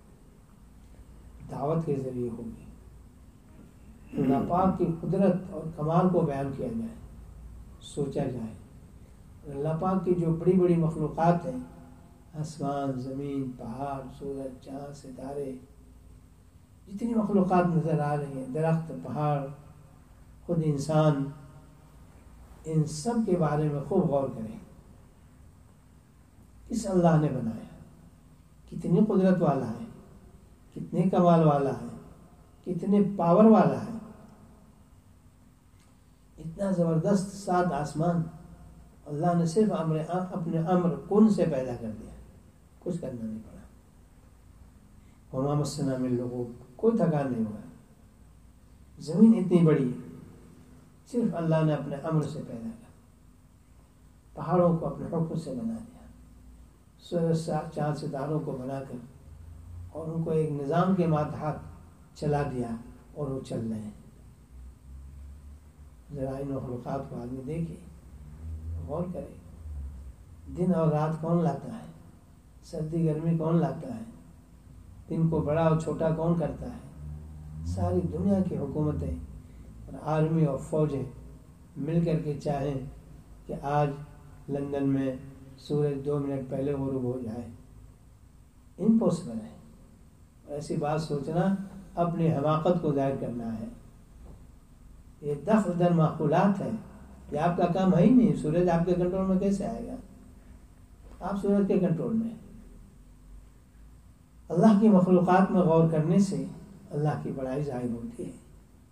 دعوت کے ذریعے ہوگی۔ اللہ پاک کی قدرت اور کمال کو بیان کیا جائے، سوچا جائے۔ اللہ پاک کی جو بڑی بڑی مخلوقات ہیں، آسمان، زمین، پہاڑ، سورج، چاند، ستارے، جتنی مخلوقات نظر آ رہی ہیں، درخت، پہاڑ، خود انسان، ان سب کے بارے میں خوب غور کریں۔ کس اللہ نے بنایا، کتنی قدرت والا ہے، کتنے کمال والا ہے، کتنے پاور والا ہے۔ اتنا زبردست 7 آسمان اللہ نے صرف اپنے امر کن سے پیدا کر دیا، کچھ کرنا نہیں پڑا۔ وما مسنا من لغوب، کوئی تھکان نہیں ہوا۔ زمین اتنی بڑی ہے، صرف اللہ نے اپنے امر سے پیدا کیا۔ پہاڑوں کو اپنے حکم سے بنا دیا، سورج، چاند، ستاروں کو بنا کر اور ان کو ایک نظام کے ماتحت چلا دیا، اور وہ چل رہے ہیں۔ ذرا ان مخلوقات کو آدمی دیکھے، غور کرے۔ دن اور رات کون لاتا ہے؟ سردی گرمی کون لاتا ہے؟ دن کو بڑا اور چھوٹا کون کرتا ہے؟ ساری دنیا کی حکومتیں اور آرمی اور فوجیں مل کر کے چاہیں کہ آج لندن میں سورج 2 منٹ پہلے غروب ہو جائے، امپاسبل ہے۔ ایسی بات سوچنا اپنی حماقت کو ظاہر کرنا ہے۔ یہ دفع در معقولات ہے، یہ آپ کا کام ہے ہی نہیں۔ سورج آپ کے کنٹرول میں کیسے آئے گا؟ آپ سورج کے کنٹرول میں۔ اللہ کی مخلوقات میں غور کرنے سے اللہ کی بڑائی ظاہر ہوتی ہے۔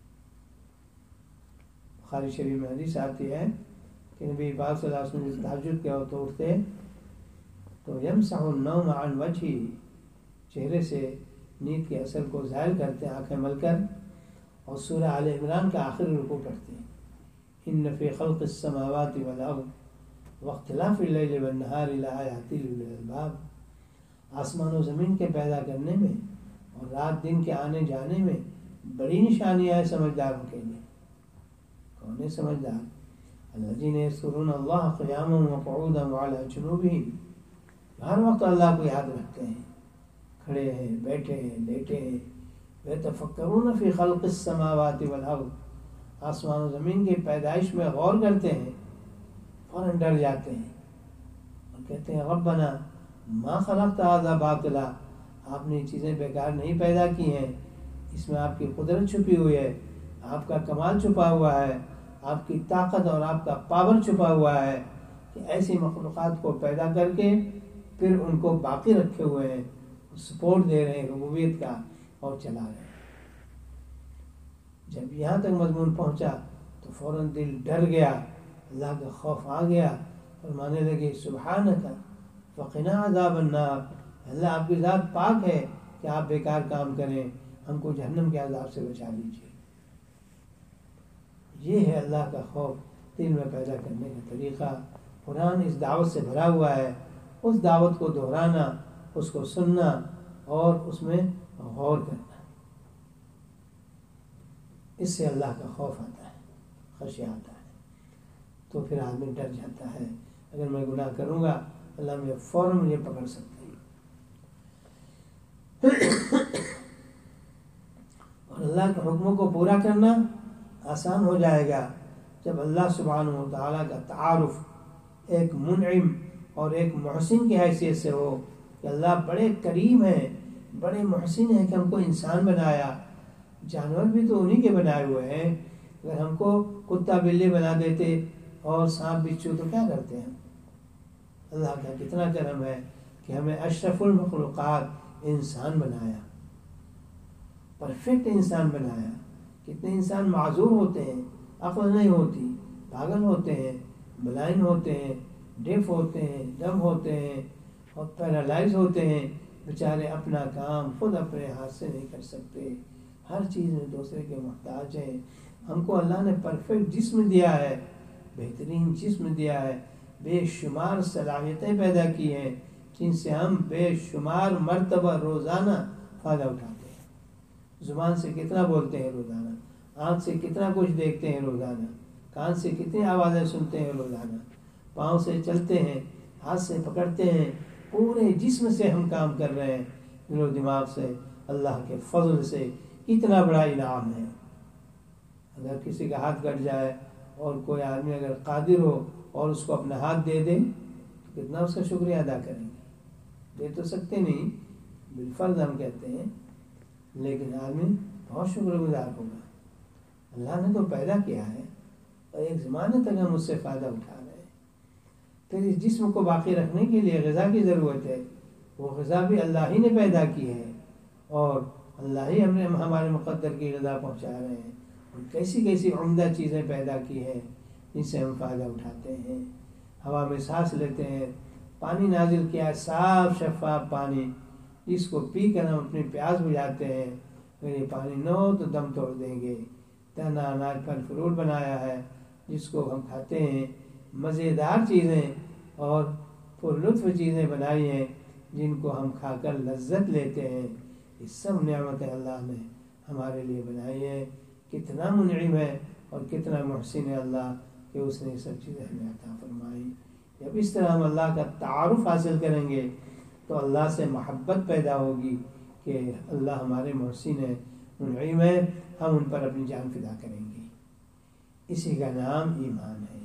بخاری شریف میں حدیث آتی ہے کہ نبی پاک صلی اللہ علیہ وسلم تہجد کے وقت اٹھتے تو یمسح النوم عن وجهه، چہرے سے نیند کے اثر کو ظاہر کرتے ہیں آنکھیں مل کر، اور سورہ آل عمران کا آخری رکوع پڑھتے ہیں، ان فی خلق السماوات والارض واختلاف اللیل والنہار لآیات لأولی الالباب، آسمان و زمین کے پیدا کرنے میں اور رات دن کے آنے جانے میں بڑی نشانیاں ہیں سمجھداروں کے لیے۔ کون ہے سمجھدار؟ الذین یذکرون اللہ قیاما وقعودا وعلی جنوبہم، ہر وقت اللہ کو یاد رکھتے ہیں، کھڑے ہیں، بیٹھے ہیں، لیٹے ہیں۔ وَيَتَفَكَّرُونَ فِي خَلْقِ السَّمَاوَاتِ وَالْأَرْضِ، آسمان و زمین کی پیدائش میں غور کرتے ہیں، فوراً ڈر جاتے ہیں اور کہتے ہیں ربنا ما خلقت هذا باطلا، آپ نے یہ چیزیں بیکار نہیں پیدا کی ہیں، اس میں آپ کی قدرت چھپی ہوئی ہے، آپ کا کمال چھپا ہوا ہے، آپ کی طاقت اور آپ کا پاور چھپا ہوا ہے کہ ایسی مخلوقات کو پیدا کر کے پھر ان کو باقی رکھے ہوئے ہیں، سپورٹ دے رہے ہیں ربوبیت کا اور چلا رہے ہیں۔ جب یہاں تک مضمون پہنچا تو فوراً دل ڈر گیا، اللہ کا خوف آ گیا، فرمانے لگے سبحانک فقنا عذاب النار، اللہ آپ کی ذات پاک ہے کہ آپ بیکار کام کریں، ہم کو جہنم کے عذاب سے بچا لیجیے۔ یہ ہے اللہ کا خوف دل میں پیدا کرنے کا طریقہ۔ قرآن اس دعوت سے بھرا ہوا ہے، اس دعوت کو دہرانا، اس کو سننا اور اس میں غور کرنا، اس سے اللہ کا خوف آتا ہے، خشیہ آتا ہے، تو پھر آدمی ڈر جاتا ہے اگر میں گناہ کروں گا اللہ مجھے فوراً مجھے پکڑ سکتا ہے۔ اور اللہ کے حکموں کو پورا کرنا آسان ہو جائے گا جب اللہ سبحانہ و تعالیٰ کا تعارف ایک منعم اور ایک محسن کی حیثیت سے ہو کہ اللہ بڑے کریم ہیں، بڑے محسن ہیں کہ ہم کو انسان بنایا، جانور بھی تو انہی کے بنائے ہوئے ہیں، اگر ہم کو کتا بلی بنا دیتے اور سانپ بچھو تو کیا کرتے ہیں؟ اللہ کا کتنا کرم ہے کہ ہمیں اشرف المخلوقات انسان بنایا، پرفیکٹ انسان بنایا۔ کتنے انسان معذور ہوتے ہیں، عقل نہیں ہوتی، پاگل ہوتے ہیں، بلائنڈ ہوتے ہیں، ڈیف ہوتے ہیں، ڈم ہوتے ہیں اور پیرالائز ہوتے ہیں، بیچارے اپنا کام خود اپنے ہاتھ سے نہیں کر سکتے، ہر چیز میں دوسرے کے محتاج ہیں۔ ہم کو اللہ نے پرفیکٹ جسم دیا ہے، بہترین جسم دیا ہے، بے شمار صلاحیتیں پیدا کی ہیں جن سے ہم بے شمار مرتبہ روزانہ فائدہ اٹھاتے ہیں۔ زبان سے کتنا بولتے ہیں روزانہ، آنکھ سے کتنا کچھ دیکھتے ہیں روزانہ، کان سے کتنی آوازیں سنتے ہیں روزانہ، پاؤں سے چلتے ہیں، ہاتھ سے پکڑتے ہیں، پورے جسم سے ہم کام کر رہے ہیں، دل و دماغ سے۔ اللہ کے فضل سے اتنا بڑا انعام ہے۔ اگر کسی کا ہاتھ کٹ جائے اور کوئی آدمی اگر قادر ہو اور اس کو اپنا ہاتھ دے دے تو کتنا اس کا شکریہ ادا کریں گے؟ دے تو سکتے نہیں، بالفرض ہم کہتے ہیں، لیکن آدمی بہت شکر گزار ہوگا۔ اللہ نے تو پیدا کیا ہے اور ایک زمانے تک ہم اس سے فائدہ اٹھا رہے ہیں، پھر اس جسم کو باقی رکھنے کے لیے غذا کی ضرورت ہے، وہ غذا بھی اللہ ہی نے پیدا کی ہے اور اللہ ہی ہمارے مقدر کی غذا پہنچا رہے ہیں، اور کیسی کیسی عمدہ چیزیں پیدا کی ہیں جن سے ہم فائدہ اٹھاتے ہیں۔ ہوا میں سانس لیتے ہیں، پانی نازل کیا ہے، صاف شفاف پانی، جس کو پی کر ہم اپنی پیاس بجھاتے ہیں، اگر یہ پانی نہ ہو تو دم توڑ دیں گے۔ تنا اناج پھل فروٹ بنایا ہے جس کو ہم کھاتے ہیں، مزیدار چیزیں اور پر لطف چیزیں بنائی ہیں جن کو ہم کھا کر لذت لیتے ہیں۔ یہ سب نعمتیں اللہ نے ہمارے لیے بنائی ہیں۔ کتنا منعم ہے اور کتنا محسن ہے اللہ کہ اس نے یہ سب چیزیں ہمیں عطا فرمائی۔ جب اس طرح ہم اللہ کا تعارف حاصل کریں گے تو اللہ سے محبت پیدا ہوگی کہ اللہ ہمارے محسن ہے، منعم ہے، ہم ان پر اپنی جان فدا کریں گے۔ اسی کا نام ایمان ہے۔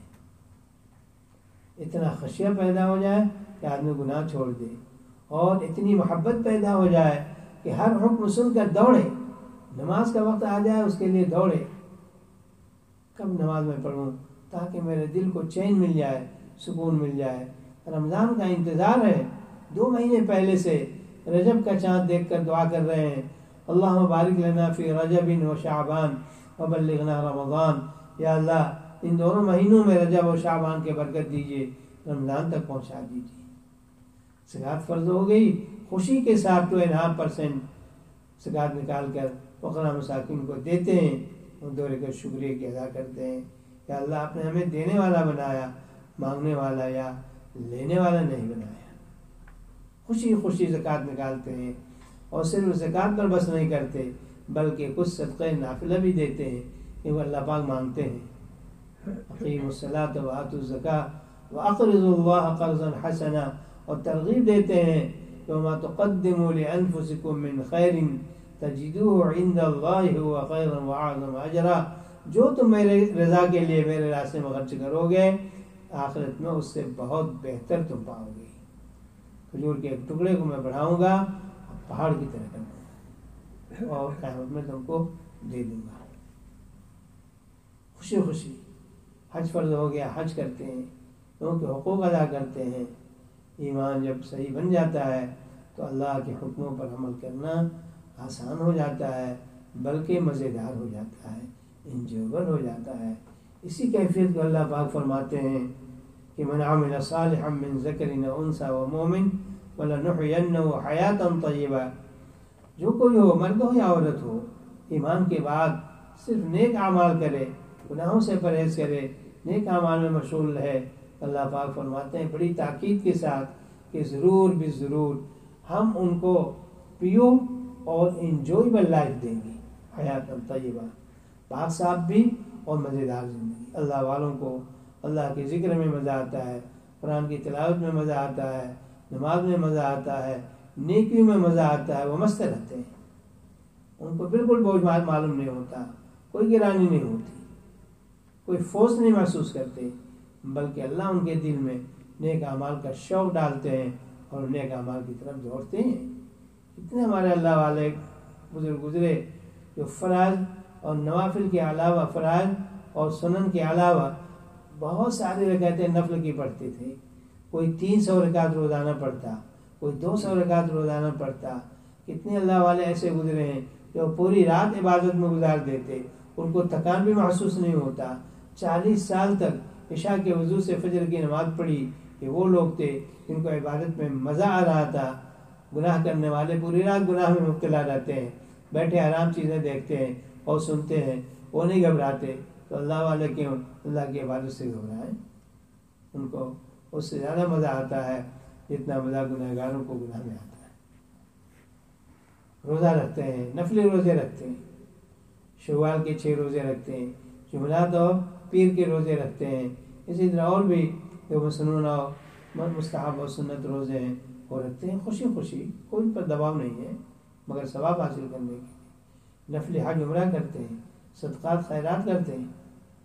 اتنا خشیہ پیدا ہو جائے کہ آدمی گناہ چھوڑ دے، اور اتنی محبت پیدا ہو جائے کہ ہر حکم سن کر دوڑے، نماز کا وقت آ جائے اس کے لیے دوڑے، کب نماز میں پڑھوں تاکہ میرے دل کو چین مل جائے، سکون مل جائے۔ رمضان کا انتظار ہے، 2 مہینے پہلے سے رجب کا چاند دیکھ کر دعا کر رہے ہیں اللہم بارک لنا فی رجب و شعبان وبلغنا رمضان، یا اللہ ان دونوں مہینوں میں رجب و شعبان کے برکت دیجیے، رمضان تک پہنچا دیجیے۔ زکوٰۃ فرض ہو گئی، خوشی کے ساتھ 2.5% زکوٰۃ نکال کر فقراء مساکین کو دیتے ہیں، ان دورے کا شکریہ کی ادا کرتے ہیں کہ اللہ آپ نے ہمیں دینے والا بنایا، مانگنے والا یا لینے والا نہیں بنایا۔ خوشی خوشی زکوٰۃ نکالتے ہیں، اور صرف زکوٰۃ پر بس نہیں کرتے بلکہ کچھ صدقہ نافلہ بھی دیتے ہیں کہ وہ اللہ پاک مانگتے ہیں۔ اقیموا الصلاۃ وآتوا الزکاۃ واقرضوا اللہ قرضا حسنا، اور ترغیب دیتے ہیں کہ وما تقدموا لانفسکم من خیر تجدوه عند اللہ هو خیرا واعظم اجرا، جو تم میرے رضا کے لیے میرے راستے میں خرچ کرو گے آخرت میں اس سے بہت بہتر تم پاؤ گے۔ کھجور کے ایک ٹکڑے کو میں بڑھاؤں گا، پہاڑ کی طرح کروں گا، اور قیامت میں تم کو دے دوں گا۔ خوشی خوشی حج فرض ہو گیا، حج کرتے ہیں، لوگوں کے حقوق ادا کرتے ہیں۔ ایمان جب صحیح بن جاتا ہے تو اللہ کے حکموں پر عمل کرنا آسان ہو جاتا ہے، بلکہ مزیدار ہو جاتا ہے، انجویبل ہو جاتا ہے۔ اسی کیفیت کو اللہ پاک فرماتے ہیں کہ من عمل صالحا من ذکر او انثی ومؤمن فلنحینہ حیاتا طیبہ، جو کوئی ہو، مرد ہو یا عورت ہو، ایمان کے بعد صرف نیک اعمال کرے، گناہوں سے پرہیز کرے، نیک اعمال میں مشغول رہے، اللہ پاک فرماتے ہیں بڑی تاکید کے ساتھ کہ ضرور بھی ضرور ہم ان کو پیو اور انجویبل لائف دیں گے، حیات طیبہ، پاک صاف بھی اور مزیدار زندگی۔ اللہ والوں کو اللہ کے ذکر میں مزہ آتا ہے، قرآن کی تلاوت میں مزہ آتا ہے، نماز میں مزہ آتا ہے، نیکیوں میں مزہ آتا ہے، وہ مست رہتے ہیں، ان کو بالکل بوجھ معلوم نہیں ہوتا، کوئی گرانی نہیں ہوتی، کوئی فورس نہیں محسوس کرتے، بلکہ اللہ ان کے دل میں نیک اعمال کا شوق ڈالتے ہیں اور نیک اعمال کی طرف دوڑتے ہیں۔ اتنے ہمارے اللہ والے بزرگ گزرے جو فرائض اور نوافل کے علاوہ، فرائض اور سنن کے علاوہ بہت ساری رکعتیں نفل کی پڑھتے تھے، کوئی 300 رکعت روزانہ پڑھتا، کوئی 200 رکعت روزانہ پڑھتا۔ کتنے اللہ والے ایسے گزرے ہیں جو پوری رات عبادت میں گزار دیتے، ان کو تھکان بھی محسوس نہیں ہوتا۔ 40 سال تک عشاء کے وضو سے فجر کی نماز پڑھی، کہ وہ لوگ تھے جن کو عبادت میں مزہ آ رہا تھا۔ گناہ کرنے والے پوری رات گناہ میں مبتلا رہتے ہیں، بیٹھے آرام چیزیں دیکھتے ہیں اور سنتے ہیں، وہ نہیں گھبراتے، تو اللہ والے کیوں اللہ کی عبادت سے گھبرائیں؟ ان کو اس سے زیادہ مزہ آتا ہے جتنا مزہ گناہ گاروں کو گناہ میں آتا ہے۔ روزہ رکھتے ہیں، نفلی روزے رکھتے ہیں، شوال کے 6 روزے رکھتے ہیں، جمعرات اور پیر کے روزے رکھتے ہیں، اسی طرح اور بھی جو مسنون اور مستحب اور سنت روزے ہیں وہ رکھتے ہیں، خوشی خوشی، کوئی پر دباؤ نہیں ہے، مگر ثواب حاصل کرنے کے لیے۔ نفل حج عمرہ کرتے ہیں، صدقات خیرات کرتے ہیں۔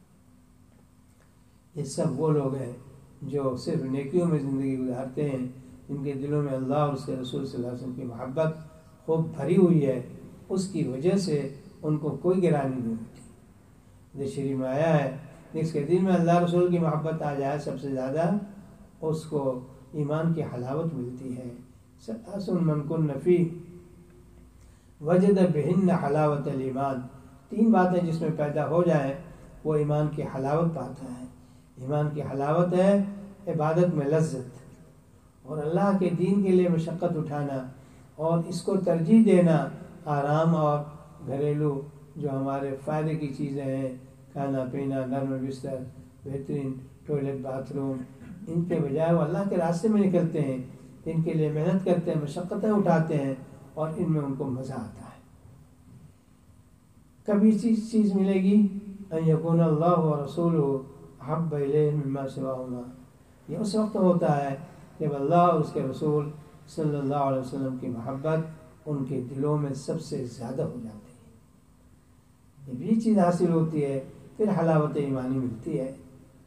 یہ سب وہ لوگ ہیں جو صرف نیکیوں میں زندگی گزارتے ہیں، جن کے دلوں میں اللہ اور اس کے رسول صلی اللہ علیہ وسلم کی محبت خوب بھری ہوئی ہے، اس کی وجہ سے ان کو کوئی گرانی نہیں ہوتی۔ حدیث شریف میں آیا ہے جس کے دل میں اللہ رسول کی محبت آ جائے سب سے زیادہ، اس کو ایمان کی حلاوت ملتی ہے۔ ثلاث من کن فیہ وجد بہن حلاوت الایمان، 3 باتیں جس میں پیدا ہو جائیں وہ ایمان کی حلاوت پاتا ہے۔ ایمان کی حلاوت ہے عبادت میں لذت، اور اللہ کے دین کے لیے مشقت اٹھانا اور اس کو ترجیح دینا آرام اور گھریلو جو ہمارے فائدے کی چیزیں ہیں، کھانا پینا، نرم بستر، بہترین ٹوائلٹ باتھ روم، ان کے بجائے وہ اللہ کے راستے میں نکلتے ہیں، ان کے لیے محنت کرتے ہیں، مشقتیں اٹھاتے ہیں، اور ان میں ان کو مزہ آتا ہے۔ کبھی چیز ملے گی ان یکون اللہ ورسولہ احب الیہ مما سواہما، یہ اس وقت ہوتا ہے جب اللہ اور اس کے رسول صلی اللہ علیہ وسلم کی محبت ان کے دلوں میں سب سے زیادہ ہو جاتی ہے۔ جب یہ چیز حاصل ہوتی ہے پھر حلاوت ایمانی ملتی ہے۔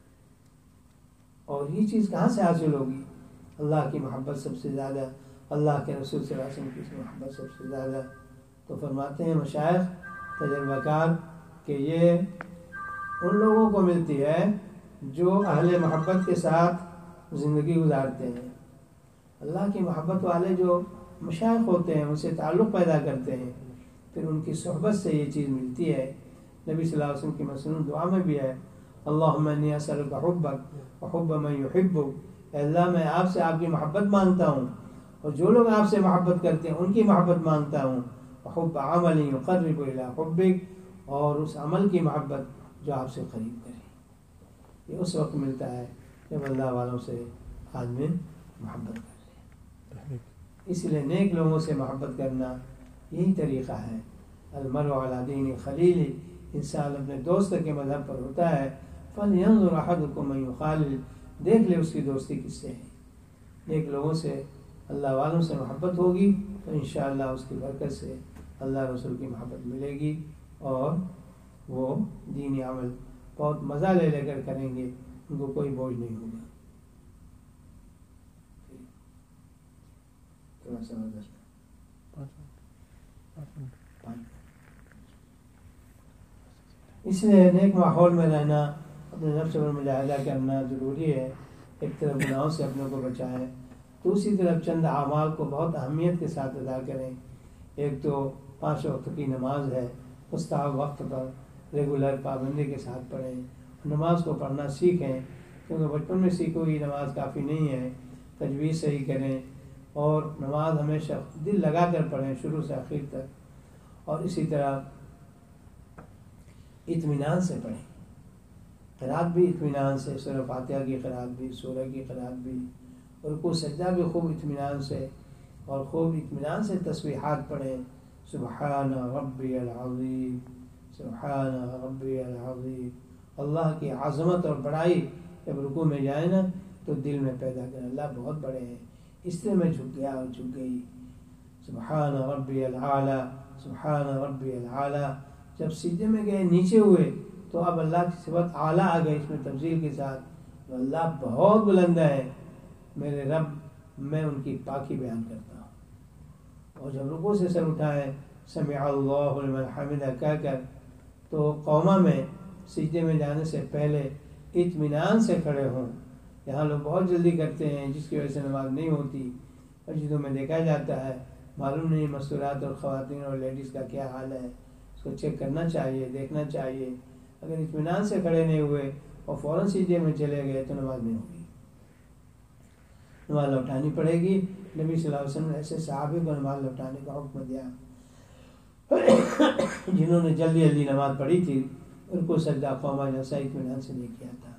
اور یہ چیز کہاں سے حاصل ہوگی؟ اللہ کی محبت سب سے زیادہ، اللہ کے رسول صلی اللہ علیہ وسلم کی محبت سب سے زیادہ۔ تو فرماتے ہیں مشائخ تجربہ کار کہ یہ ان لوگوں کو ملتی ہے جو اہل محبت کے ساتھ زندگی گزارتے ہیں۔ اللہ کی محبت والے جو مشائخ ہوتے ہیں ان سے تعلق پیدا کرتے ہیں، پھر ان کی صحبت سے یہ چیز ملتی ہے. نبی صلی اللہ علیہ وسلم کی مسنون دعا میں بھی ہے اللہم انی اسألک حبک وحب من یحبک، اے اللہ میں آپ سے آپ کی محبت مانگتا ہوں اور جو لوگ آپ سے محبت کرتے ہیں ان کی محبت مانگتا ہوں، وحب عمل یقرب الی حبک، اور اس عمل کی محبت جو آپ سے قریب کرے. یہ اس وقت ملتا ہے جب اللہ والوں سے آدمی محبت کرے. اس لیے نیک لوگوں سے محبت کرنا یہی طریقہ ہے. المرء علی دین خلیل، انسان اپنے دوست کے مذہب پر ہوتا ہے. فلینظر احدکم من یخالل، دیکھ لے اس کی دوستی کس سے ہے. نیک لوگوں سے اللہ والوں سے محبت ہوگی تو انشاءاللہ اس کی برکت سے اللہ رسول کی محبت ملے گی اور وہ دینی عمل بہت مزہ لے لے کر کریں گے، ان کو کوئی بوجھ نہیں ہوگا. اس لیے نیک ماحول میں رہنا، اپنے نفس پر مجاہدہ کرنا ضروری ہے. ایک طرف گناہوں سے اپنے کو بچائیں، دوسری طرف چند اعمال کو بہت اہمیت کے ساتھ ادا کریں. ایک تو 5 وقت کی نماز ہے، مستحب وقت پر ریگولر پابندی کے ساتھ پڑھیں. نماز کو پڑھنا سیکھیں، کیونکہ بچپن میں سیکھی ہوئی نماز کافی نہیں ہے. تجوید صحیح کریں اور نماز ہمیشہ دل لگا کر پڑھیں شروع سے آخر تک. اور اسی طرح اطمینان سے پڑھیں، قرات بھی اطمینان سے، سورہ فاتحہ کی قرات بھی، سورہ کی قرات بھی، رکوع سجدہ بھی خوب اطمینان سے، اور خوب اطمینان سے تسبیحات پڑھیں. سبحان ربی العظیم، سبحان ربی العظیم. اللہ کی عظمت اور بڑائی جب رکوع میں جائیں نا تو دل میں پیدا کریں اللہ بہت بڑے ہیں، اس لیے میں جھک گیا اور جھک گئی. سبحان ربی العالی، سبحان ربی العالی. جب سجدے میں گئے نیچے ہوئے تو اب اللہ کی صفت اعلیٰ آ گئی اس میں تفضیل کے ساتھ، تو اللہ بہت بلند ہے میرے رب، میں ان کی پاکی بیان کرتا ہوں. اور جب رکوع سے سر اٹھائیں سمع اللہ لمن حمدہ کہہ کر، تو قوما میں سجدے میں جانے سے پہلے اطمینان سے کھڑے ہوں. یہاں لوگ بہت جلدی کرتے ہیں جس کی وجہ سے نماز نہیں ہوتی. مسجدوں میں دیکھا جاتا ہے، معلوم نہیں مستورات اور خواتین اور لیڈیز کا کیا حال ہے، اس کو چیک کرنا چاہیے، دیکھنا چاہیے. اگر اطمینان سے کھڑے نہیں ہوئے اور فوراً سجدے میں چلے گئے تو نماز نہیں ہوگی، نماز لوٹانی پڑے گی. نبی صلی اللہ علیہ وسلم نے ایسے صحابی کو نماز لوٹانے کا حکم دیا جنہوں نے جلدی جلدی نماز پڑھی تھی، ان کو سجدہ قوما جیسا اطمینان سے نہیں کیا تھا.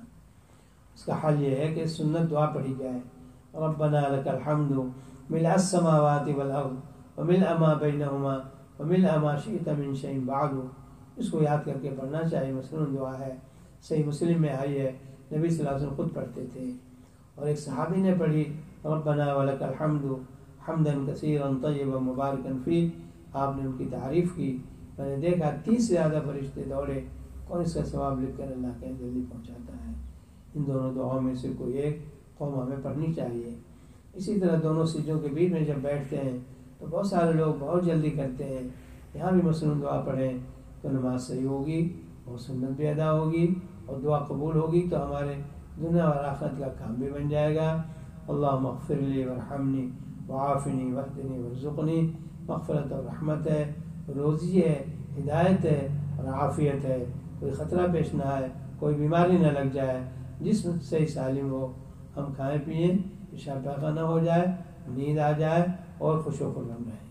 اس کا حل یہ ہے کہ سنت دعا پڑھی جائے، ربنا لک الحمد ملء السماوات والارض وملء ما بینہما وملء ما شئت من شیء بعد. اس کو یاد کر کے پڑھنا چاہیے، مسنون دعا ہے، صحیح مسلم میں آئی ہے، نبی صلی اللہ علیہ وسلم خود پڑھتے تھے. اور ایک صحابی نے پڑھی ربنا ولک الحمد حمدا کثیرا طیبا مبارکا فیہ. آپ نے ان کی تعریف کی. میں نے دیکھا 30 سے زیادہ فرشتے دوڑے، کون اس کا ثواب لکھ کر اللہ کے جلدی پہنچاتا ہے. ان دونوں دعاؤں میں سے کوئی ایک قوم ہمیں پڑھنی چاہیے. اسی طرح دونوں سجدوں کے بیچ میں جب بیٹھتے ہیں تو بہت سارے لوگ بہت جلدی کرتے ہیں، یہاں بھی مسنون دعا پڑھیں تو نماز صحیح ہوگی اور سنت بھی ادا ہوگی اور دعا قبول ہوگی تو ہمارے دنیا اور آخرت کا کام بھی بن جائے گا. اللہم اغفر لی ورحمنی وعافنی واہدنی وارزقنی. مغفرت اور رحمت ہے، روزی ہے، ہدایت ہے اور عافیت ہے. کوئی خطرہ پیش نہ آئے، کوئی بیماری نہ لگ جائے، جسم صحیح سالم ہو، ہم کھائیں پئیں، پیشاب پیخانہ نہ ہو جائے، نیند آ جائے اور خوش و خرم رہیں.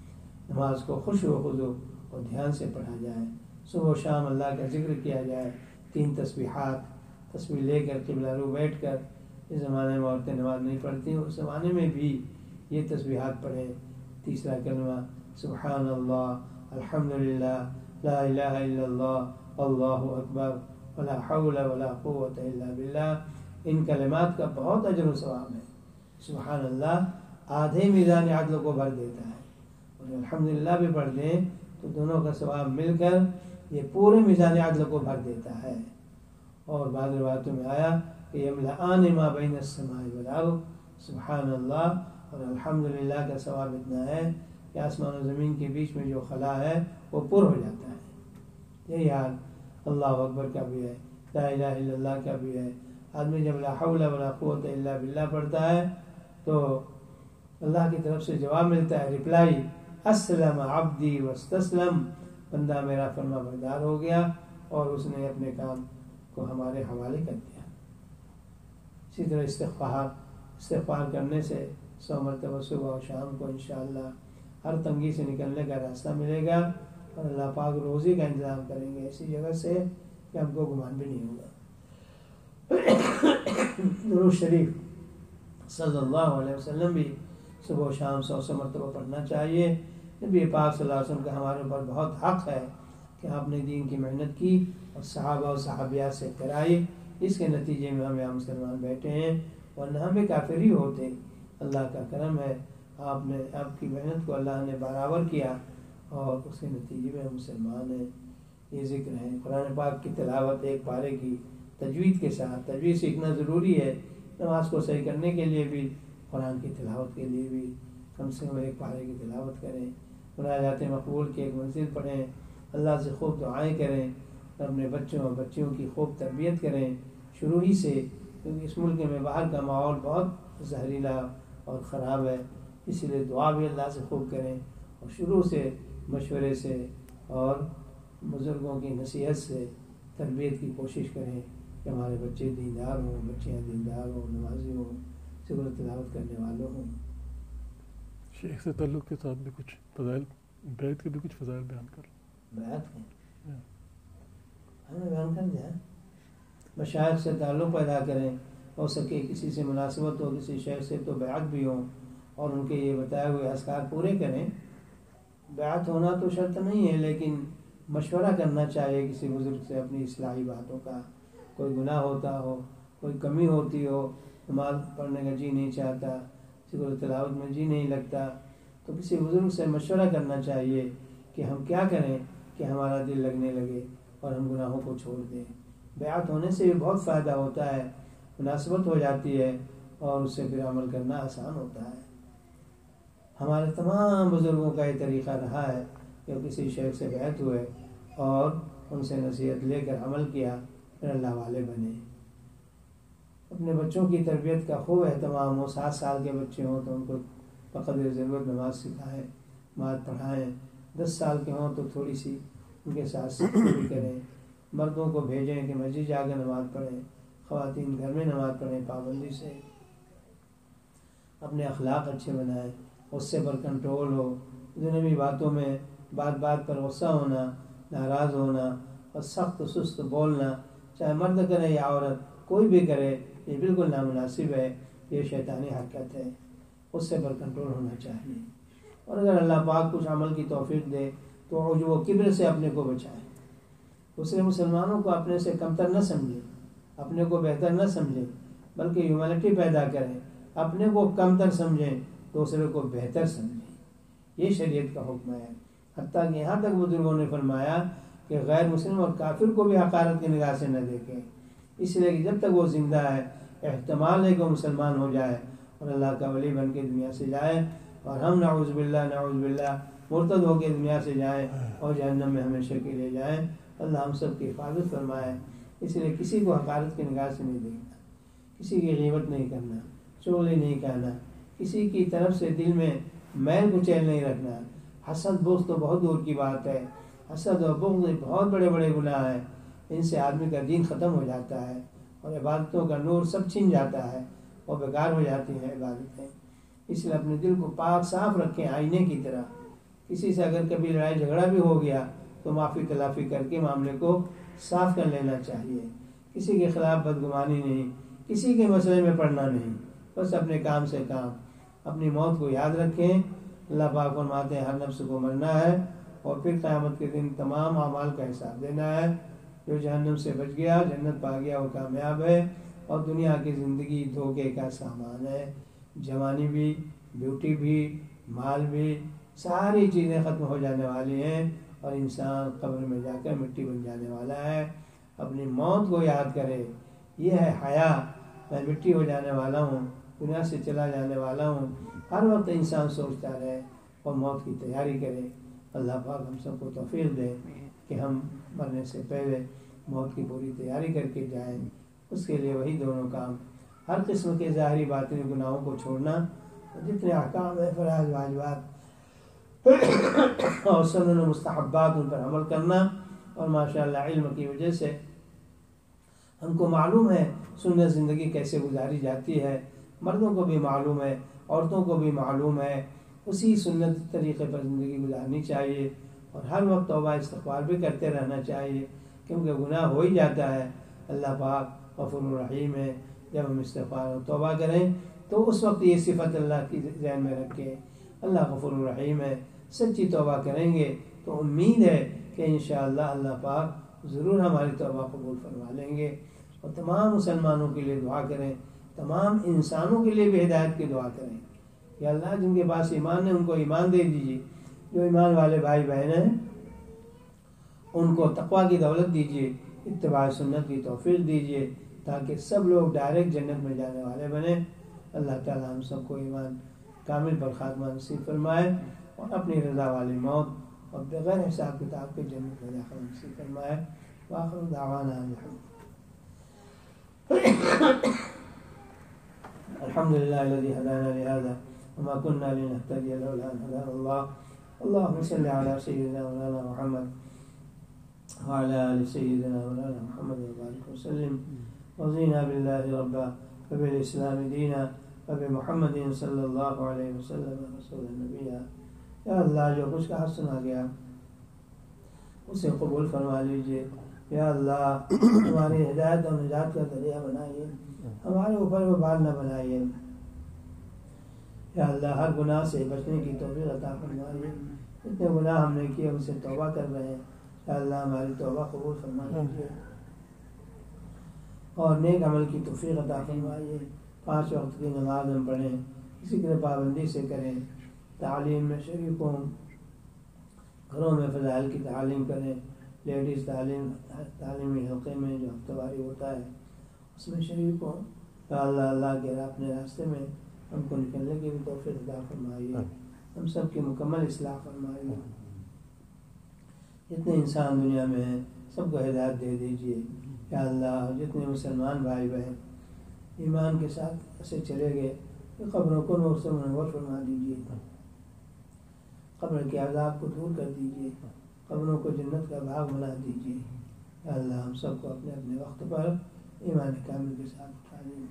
نماز کو خوش و خضوع اور دھیان سے پڑھا جائے. صبح و شام اللہ کا ذکر کیا جائے. 3 تسبیحات، تسبیح لے کر قبلہ رو بیٹھ کر. اس زمانے میں عورتیں نماز نہیں پڑھتی، اس زمانے میں بھی یہ تسبیحات پڑھیں. تیسرا کلمہ سبحان اللہ، الحمدللہ، لا الہ الا اللہ، اللہ اکبر، ولا حول ولا قوت الا باللہ. ان کلمات کا بہت اجر و ثواب ہے. سبحان اللہ آدھے میزان عدل کو بھر دیتا ہے، اور الحمدللہ بھی پڑھ دیں تو دونوں کا ثواب مل کر یہ پورے میزان عدل کو بھر دیتا ہے. اور بعض روایتوں میں آیا کہ یملأان ما بین السماء والارض. سبحان اللہ اور الحمدللہ کا ثواب اتنا ہے کہ آسمان و زمین کے بیچ میں جو خلا ہے وہ پر ہو جاتا ہے. یہی حال اللہ اکبر کا بھی ہے، لا الہ الا اللہ کا بھی ہے. آدمی جب لا حول ولا قوت الا باللہ پڑھتا ہے تو اللہ کی طرف سے جواب ملتا ہے، رپلائی اسلم عبدی واستسلم، بندہ میرا فرما بردار ہو گیا اور اس نے اپنے کام کو ہمارے حوالے کر دیا۔ اسی طرح استغفار کرنے سے 100 مرتبہ صبح اور شام کو انشاءاللہ ہر تنگی سے نکلنے کا راستہ ملے گا، اور اللہ پاک روزی کا انتظام کریں گے ایسی جگہ سے کہ ہم کو گمان بھی نہیں ہوگا۔ درود شریف صلی اللہ علیہ وسلم بھی صبح و شام 100 مرتبہ پڑھنا چاہیے۔ نبی پاک صلی اللہ علیہ وسلم کا ہمارے اوپر بہت حق ہے کہ آپ نے دین کی محنت کی اور صحابہ و صحابیات سے کرائی، اس کے نتیجے میں ہم یہاں مسلمان بیٹھے ہیں، ورنہ ہمیں کافر ہی ہوتے۔ اللہ کا کرم ہے، آپ کی محنت کو اللہ نے برابر کیا اور اس کے نتیجے میں ہم مسلمان ہیں۔ یہ ذکر ہے قرآن پاک کی تلاوت ایک پارے کی تجوید کے ساتھ، تجوید سیکھنا ضروری ہے، نماز کو صحیح کرنے کے لیے بھی، قرآن کی تلاوت کے لیے بھی کم سے کم ایک پارے کی تلاوت کریں، مناجات مقبول کی ایک منزل پڑھیں، اللہ سے خوب دعائیں کریں، اپنے بچوں اور بچیوں کی خوب تربیت کریں شروع ہی سے، کیونکہ اس ملک میں باہر کا ماحول بہت زہریلا اور خراب ہے، اسی لیے دعا بھی اللہ سے خوب کریں اور شروع سے مشورے سے اور بزرگوں کی نصیحت سے تربیت کی کوشش کریں کہ ہمارے بچے دیندار ہوں، بچیاں دیندار ہوں، نمازی ہوں، ذکر تلاوت کرنے والوں ہوں۔
شیخ سے تعلق کے ساتھ بھی کچھ فضائل، بیعت کے بھی کچھ فضائل بیان کر
بیعت ہمیں بیان کر دیا، مشائخ سے تعلق پیدا کریں، ہو سکے کسی سے مناسبت ہو کسی شیخ سے تو بیعت بھی ہوں، اور ان کے یہ بتائے ہوئے اذکار پورے کریں۔ بیعت ہونا تو شرط نہیں ہے، لیکن مشورہ کرنا چاہیے کسی بزرگ سے اپنی اصلاحی باتوں کا، کوئی گناہ ہوتا ہو، کوئی کمی ہوتی ہو، نماز پڑھنے کا جی نہیں چاہتا، ذکر تلاوت میں جی نہیں لگتا، تو کسی بزرگ سے مشورہ کرنا چاہیے کہ ہم کیا کریں کہ ہمارا دل لگنے لگے اور ہم گناہوں کو چھوڑ دیں۔ بیعت ہونے سے بھی بہت فائدہ ہوتا ہے، مناسبت ہو جاتی ہے اور اس سے پھر عمل کرنا آسان ہوتا ہے۔ ہمارے تمام بزرگوں کا یہ طریقہ رہا ہے کہ کسی شیخ سے بیعت ہوئے اور ان سے نصیحت لے کر عمل کیا، پھر اللہ والے بنے۔ اپنے بچوں کی تربیت کا خوب اہتمام ہو، 7 سال کے بچے ہوں تو ان کو بقدر ضرورت نماز سکھائیں، نماز پڑھائیں، 10 سال کے ہوں تو تھوڑی سی ان کے ساتھ بھی کریں، مردوں کو بھیجیں کہ مسجد جا کے نماز پڑھیں، خواتین گھر میں نماز پڑھیں پابندی سے، اپنے اخلاق اچھے بنائیں، غصے پر کنٹرول ہو، دنیاوی باتوں میں بات بات پر غصہ ہونا، ناراض ہونا اور سخت سست بولنا، چاہے مرد کرے یا عورت کوئی بھی کرے، یہ بالکل نامناسب ہے، یہ شیطانی حرکت ہے، غصے پر کنٹرول ہونا چاہیے۔ اور اگر اللہ پاک کچھ عمل کی توفیق دے تو عجب و کبر سے اپنے کو بچائیں، دوسرے مسلمانوں کو اپنے سے کمتر نہ سمجھیں، اپنے کو بہتر نہ سمجھیں، بلکہ ہیومینٹی پیدا کریں، اپنے کو کمتر سمجھیں، دوسرے کو بہتر سمجھیں، یہ شریعت کا حکم ہے۔ حتیٰ کہ یہاں تک بزرگوں نے فرمایا کہ غیر مسلم اور کافر کو بھی حقارت کی نگاہ سے نہ دیکھیں، اس لیے کہ جب تک وہ زندہ ہے احتمال ہے کہ وہ مسلمان ہو جائے اور اللہ کا ولی بن کے دنیا سے جائے، اور ہم نعوذ باللہ مرتد ہو کے دنیا سے جائیں اور جہنم میں ہمیشہ کے لیے جائیں۔ اللہ ہم سب کی حفاظت فرمائے۔ اس لیے کسی کو حقارت کی نگاہ سے نہیں دیکھنا، کسی کی غیبت نہیں کرنا، چغلی نہیں کہنا، کسی کی طرف سے دل میں میل کچیل نہیں رکھنا۔ حسد بغض تو بہت دور کی بات ہے، حسد اور بغض بہت بڑے بڑے گناہ ہیں، ان سے آدمی کا دین ختم ہو جاتا ہے اور عبادتوں کا نور سب چھن جاتا ہے اور بیکار ہو جاتی ہیں عبادتیں۔ اس لیے اپنے دل کو پاک صاف رکھیں آئینے کی طرح۔ کسی سے اگر کبھی لڑائی جھگڑا بھی ہو گیا تو معافی تلافی کر کے معاملے کو صاف کر لینا چاہیے، کسی کے خلاف بدگمانی نہیں، کسی کے مسئلے میں پڑنا نہیں، بس اپنے کام سے کام۔ اپنی موت کو یاد رکھیں، اللہ پاک فرماتے ہیں ہر نفس کو مرنا ہے اور پھر قیامت کے دن تمام اعمال کا حساب دینا ہے۔ جو جہنم سے بچ گیا، جنت پا گیا، وہ کامیاب ہے، اور دنیا کی زندگی دھوکے کا سامان ہے۔ جوانی بھی، بیوٹی بھی، مال بھی، ساری چیزیں ختم ہو جانے والی ہیں اور انسان قبر میں جا کر مٹی بن جانے والا ہے۔ اپنی موت کو یاد کرے، یہ ہے حیا، میں مٹی ہو جانے والا ہوں، دنیا سے چلا جانے والا ہوں۔ ہر وقت انسان سوچتا رہے اور موت کی تیاری کرے۔ اللہ پاک ہم سب کو توفیق دے کہ ہم مرنے سے پہلے موت کی پوری تیاری کر کے جائیں۔ اس کے لیے وہی دونوں کام، ہر قسم کے ظاہری باطنی گناہوں کو چھوڑنا، اور جتنے احکام ہیں فرائض واجبات اور سنن و مستحبات ان پر عمل کرنا. اور ماشاءاللہ علم کی وجہ سے ہم کو معلوم ہے سنت زندگی کیسے گزاری جاتی ہے، مردوں کو بھی معلوم ہے، عورتوں کو بھی معلوم ہے. اسی سنت طریقے پر زندگی گزارنی چاہیے اور ہر وقت توبہ استغفار بھی کرتے رہنا چاہیے، کیونکہ گناہ ہو ہی جاتا ہے. اللہ پاک غفور الرحیم ہے. جب ہم استغفار اور توبہ کریں تو اس وقت یہ صفت اللہ کی ذہن میں رکھیں، اللہ غفور الرحیم ہے. سچی توبہ کریں گے تو امید ہے کہ انشاءاللہ اللہ پاک ضرور ہماری توبہ قبول فرما لیں گے. اور تمام مسلمانوں کے لیے دعا کریں، تمام انسانوں کے لیے بھی ہدایت کی دعا کریں کہ اللہ جن کے پاس ایمان ہے ان کو ایمان دے دیجیے، جو ایمان والے بھائی بہن ہیں ان کو تقویٰ کی دولت دیجیے، اتباع سنت کی توفیق دیجیے، تاکہ سب لوگ ڈائریکٹ جنت میں جانے والے بنیں. اللہ تعالی ہم سب کو ایمان کامل پر خاتمہ نصیب فرمائے اور اپنی رضا والی موت اور بغیر حساب کتاب کے جنت میں داخلہ نصیب فرمائے. وآخر دعوانا الحمد لله الذي هدانا لهذا وما كنا لنهتدي لولا أن هدانا الله. اللهم صل على سيدنا مولانا محمد وعلى آل سيدنا مولانا محمد وبارك وسلم. رضينا بالله ربا وبالإسلام دينا وبمحمد صلی اللہ علیہ وسلم رسول نبیہ. یا اللہ جو کچھ کہا سنا گیا اسے قبول فرما لیجیے. یا اللہ ہماری ہدایت اور نجات کا ذریعہ بنائیے، ہمارے اوپر وبال نہ بنائیے. یا اللہ ہر گناہ سے بچنے کی توفیق عطا فرمائیے. جتنے گناہ ہم نے کیے ان سے توبہ کر رہے ہیں، یا اللہ ہماری توبہ قبول فرما لیجیے اور نیک عمل کی توفیق عطا فرمائیے. 5 وقت کی نماز ہم پڑھیں، کسی کی پابندی سے کریں، تعلیم میں شریک ہوں، گھروں میں فضائل کی تعلیم کریں، لیڈیز تعلیمی حلقے میں جو ہفتہ واری ہوتا ہے اس میں شریک ہوں. یا اللہ اللہ کے اپنے راستے میں ہم کو نکلنے کی بھی توفیق عطا فرمائیے، ہم سب کی مکمل اصلاح فرمائیے. جتنے انسان دنیا میں ہیں سب کو ہدایت دے دیجیے. یا اللہ جتنے مسلمان بھائی بہن ایمان کے ساتھ ایسے چلے گئے کہ قبروں کو نور سے منور فرما دیجیے، قبر کے عذاب کو دور کر دیجیے، قبروں کو جنت کا باغ بنا دیجیے. یا اللہ ہم سب کو اپنے اپنے وقت پر ایمان کامل کے ساتھ اٹھا دیں.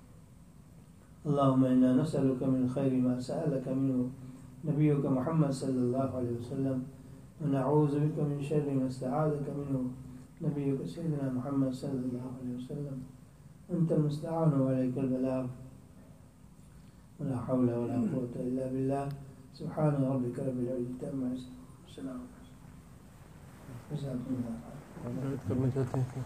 اللهم انا نسألك من خير ما سألك منه نبيك محمد صلى الله عليه وسلم ونعوذ بك من شر ما استعاذك منه نبيك سيدنا محمد صلى الله عليه وسلم. أنت المستعان وعليك البلاغ ولا حول ولا قوة إلا بالله. سبحان ربك رب العزة عما يصفون وسلام جزاكم الله
کرنا چاہتے ہیں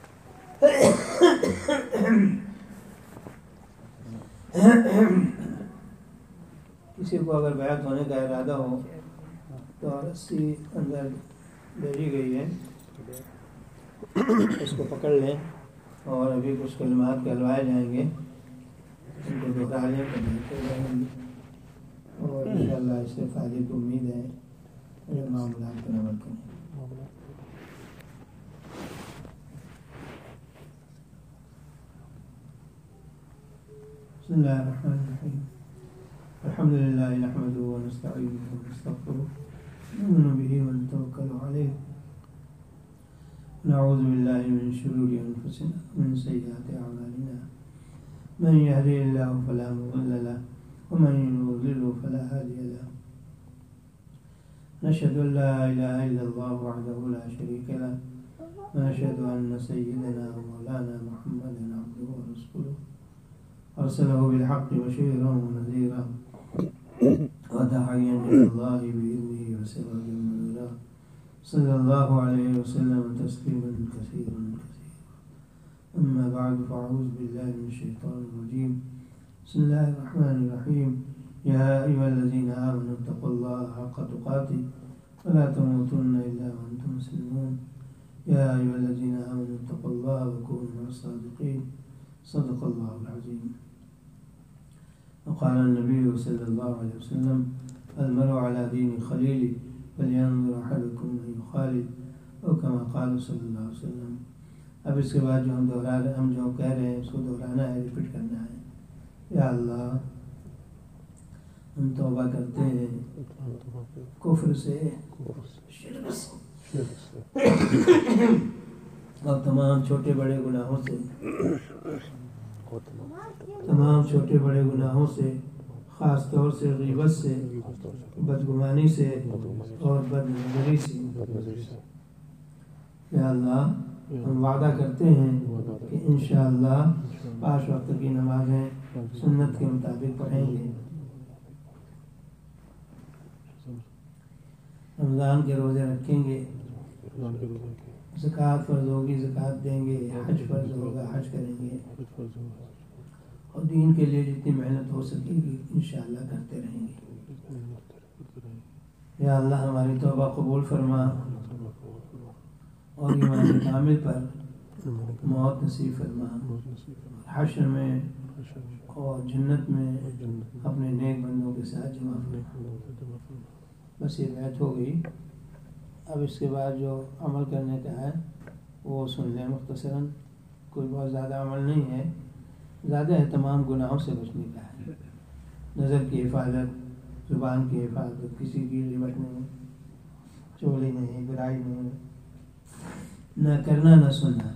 کسی کو اگر بیعت ہونے کا ارادہ ہو تو رسی اندر بھیجی گئی ہے، اس کو پکڑ لیں اور ابھی کچھ کلمات کہلوائے جائیں گے، ان کو دوہرا لیں اور انشاءاللہ اس سے فائدے کی امید ہے. معاملات پر عمل کریں. بسم اللہ الرحمن الرحیم. الحمد للہ نحمده ونستعینه ونستغفره ونؤمن به ونتوکل علیہ نعوذ باللہ من شرور انفسنا ومن سیئات اعمالنا من يهده الله فلا مضل له ومن يضلل فلا هادي له. نشهد ان لا اله الا الله وحده لا شريك له ونشهد ان سيدنا ومولانا محمدا عبده ورسوله ارسله بالحق بشيرا ونذيرا وداعيا الى الله باذنه وسراجا منيرا. صلى الله عليه وسلم تسليما كثيرا كثيرا. اما بعد فاعوذ بالله من الشيطان الرجيم. بسم الله الرحمن الرحيم. يا ايها الذين امنوا اتقوا الله حق تقاته ولا تموتن الا وانتم مسلمون. يا ايها الذين امنوا اتقوا الله وكونوا مع الصادقين. صدق الله العظيم. وقال النبي صلى الله عليه وسلم المرء على دين خليله فلينظر احدكم من يخالل او كما قال صلی اللہ علیہ وسلم. اب اس کے بعد جو ہم جو کہہ رہے ہیں اس کو دہرانا ہے، ریپیٹ کرنا ہے. یا اللہ ہم توبہ کرتے ہیں کفر سے، شرک سے اور تمام چھوٹے بڑے گناہوں سے، تمام چھوٹے بڑے گناہوں سے، خاص طور سے غیبت سے، بدگمانی سے اور بدنظری سے۔ یا اللہ ہم وعدہ کرتے ہیں کہ انشاءاللہ 5 وقت کی نمازیں سنت کے مطابق پڑھیں گے، رمضان کے روزے رکھیں گے، زکوٰۃ فرض ہوگی زکوٰۃ دیں گے، حج فرض ہوگا حج کریں گے، اور دین کے لیے جتنی محنت ہو سکے گی انشاءاللہ کرتے رہیں گے۔ یا اللہ ہماری توبہ قبول فرما اور ایمان کامل پر موت نصیب فرما، حشر میں اور جنت میں اپنے نیک بندوں کے ساتھ جمع فرما۔ بس یہ بیعت ہو گئی، اب اس کے بعد جو عمل کرنے کا ہے وہ سن لیں مختصراً، کوئی بہت زیادہ عمل نہیں ہے، زیادہ اہتمام گناہوں سے بچنے کا ہے، نظر کی حفاظت، زبان کی حفاظت، کسی کی غیبت نہیں، چوری نہیں، برائی نہیں، نہ کرنا نہ سننا،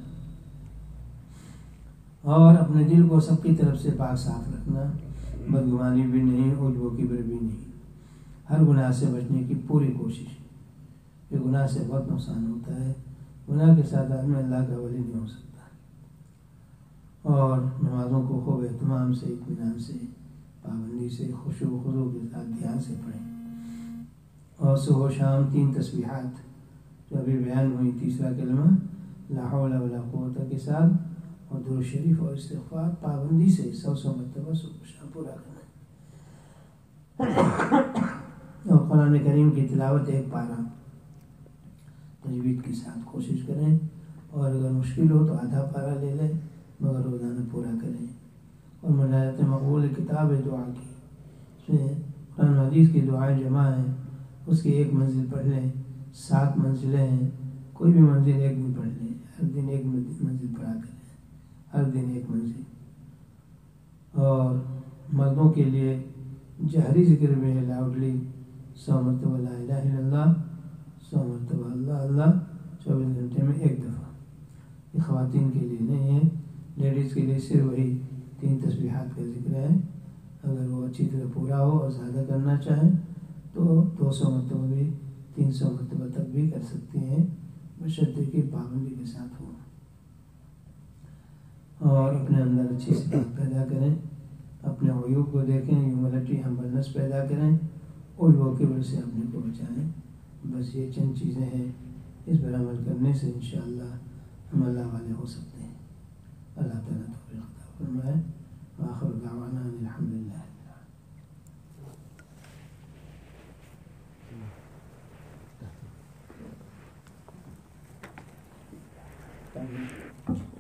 اور اپنے دل کو سب کی طرف سے پاک صاف رکھنا، بدگمانی بھی نہیں، عجب و کبر بھی نہیں، ہر گناہ سے بچنے کی پوری کوشش۔ یہ گناہ سے بہت نقصان ہوتا ہے، گناہ کے ساتھ آدمی اللہ کا ولی نہیں ہو سکتا۔ اور نمازوں کو خوب اہتمام سے، اطمینان سے، پابندی سے، خشوع و خضوع کے ساتھ دھیان سے پڑھیں، اور صبح و شام 3 تسبیحات جو ابھی بیان ہوئی، تیسرا کلمہ لا حول ولا قوت کے ساتھ، اور درود شریف اور استغفار پابندی سے 100 مرتبہ صبح و شام پورا کرنا، اور قرآن کریم کی تلاوت 1 پارہ تجوید کے ساتھ کوشش کریں، اور اگر مشکل ہو تو آدھا پارہ لے لیں، مگر روزانہ پورا کریں، اور مناجات مقبول کتاب ہے دعا کی، اس میں قرآن حدیث کی دعائیں جمع ہیں، اس کی 1 منزل پڑھ لیں، 7 منزلیں ہیں، کوئی بھی منزل 1 دن پڑھ لیں، ہر دن 1 منزل پڑھا کریں، ہر دن 1 منزل۔ اور مردوں کے لیے جہری ذکر میں ہے، لاؤڈلی 100 مرتبہ لا الہ الا اللہ، 100 مرتبہ اللہ اللہ 24 گھنٹے میں 1 دفعہ۔ یہ خواتین کے لیے نہیں ہے، لیڈیز کے لیے صرف وہی 3 تسبیحات کا ذکر ہے، اگر وہ اچھی طرح پورا ہو اور زیادہ کرنا چاہیں تو 200 مرتبہ بھی 300 مرتبہ تک بھی کر سکتے ہیں، بشرطے کی پابندی کے ساتھ ہو، اور اپنے اندر اچھی صفات پیدا کریں، اپنے عیوب کو دیکھیں، ہیوملٹی ہمبلنس پیدا کریں، عجب و کبر سے اپنے کو بچائیں۔ بس یہ چند چیزیں ہیں، اس پر عمل کرنے سے انشاءاللہ ہم اللہ والے ہو سکتے ہیں۔ اللہ تعالیٰ توفیق عطا فرمائے۔ وآخر دعوانا ان الحمدللہ رب العالمین۔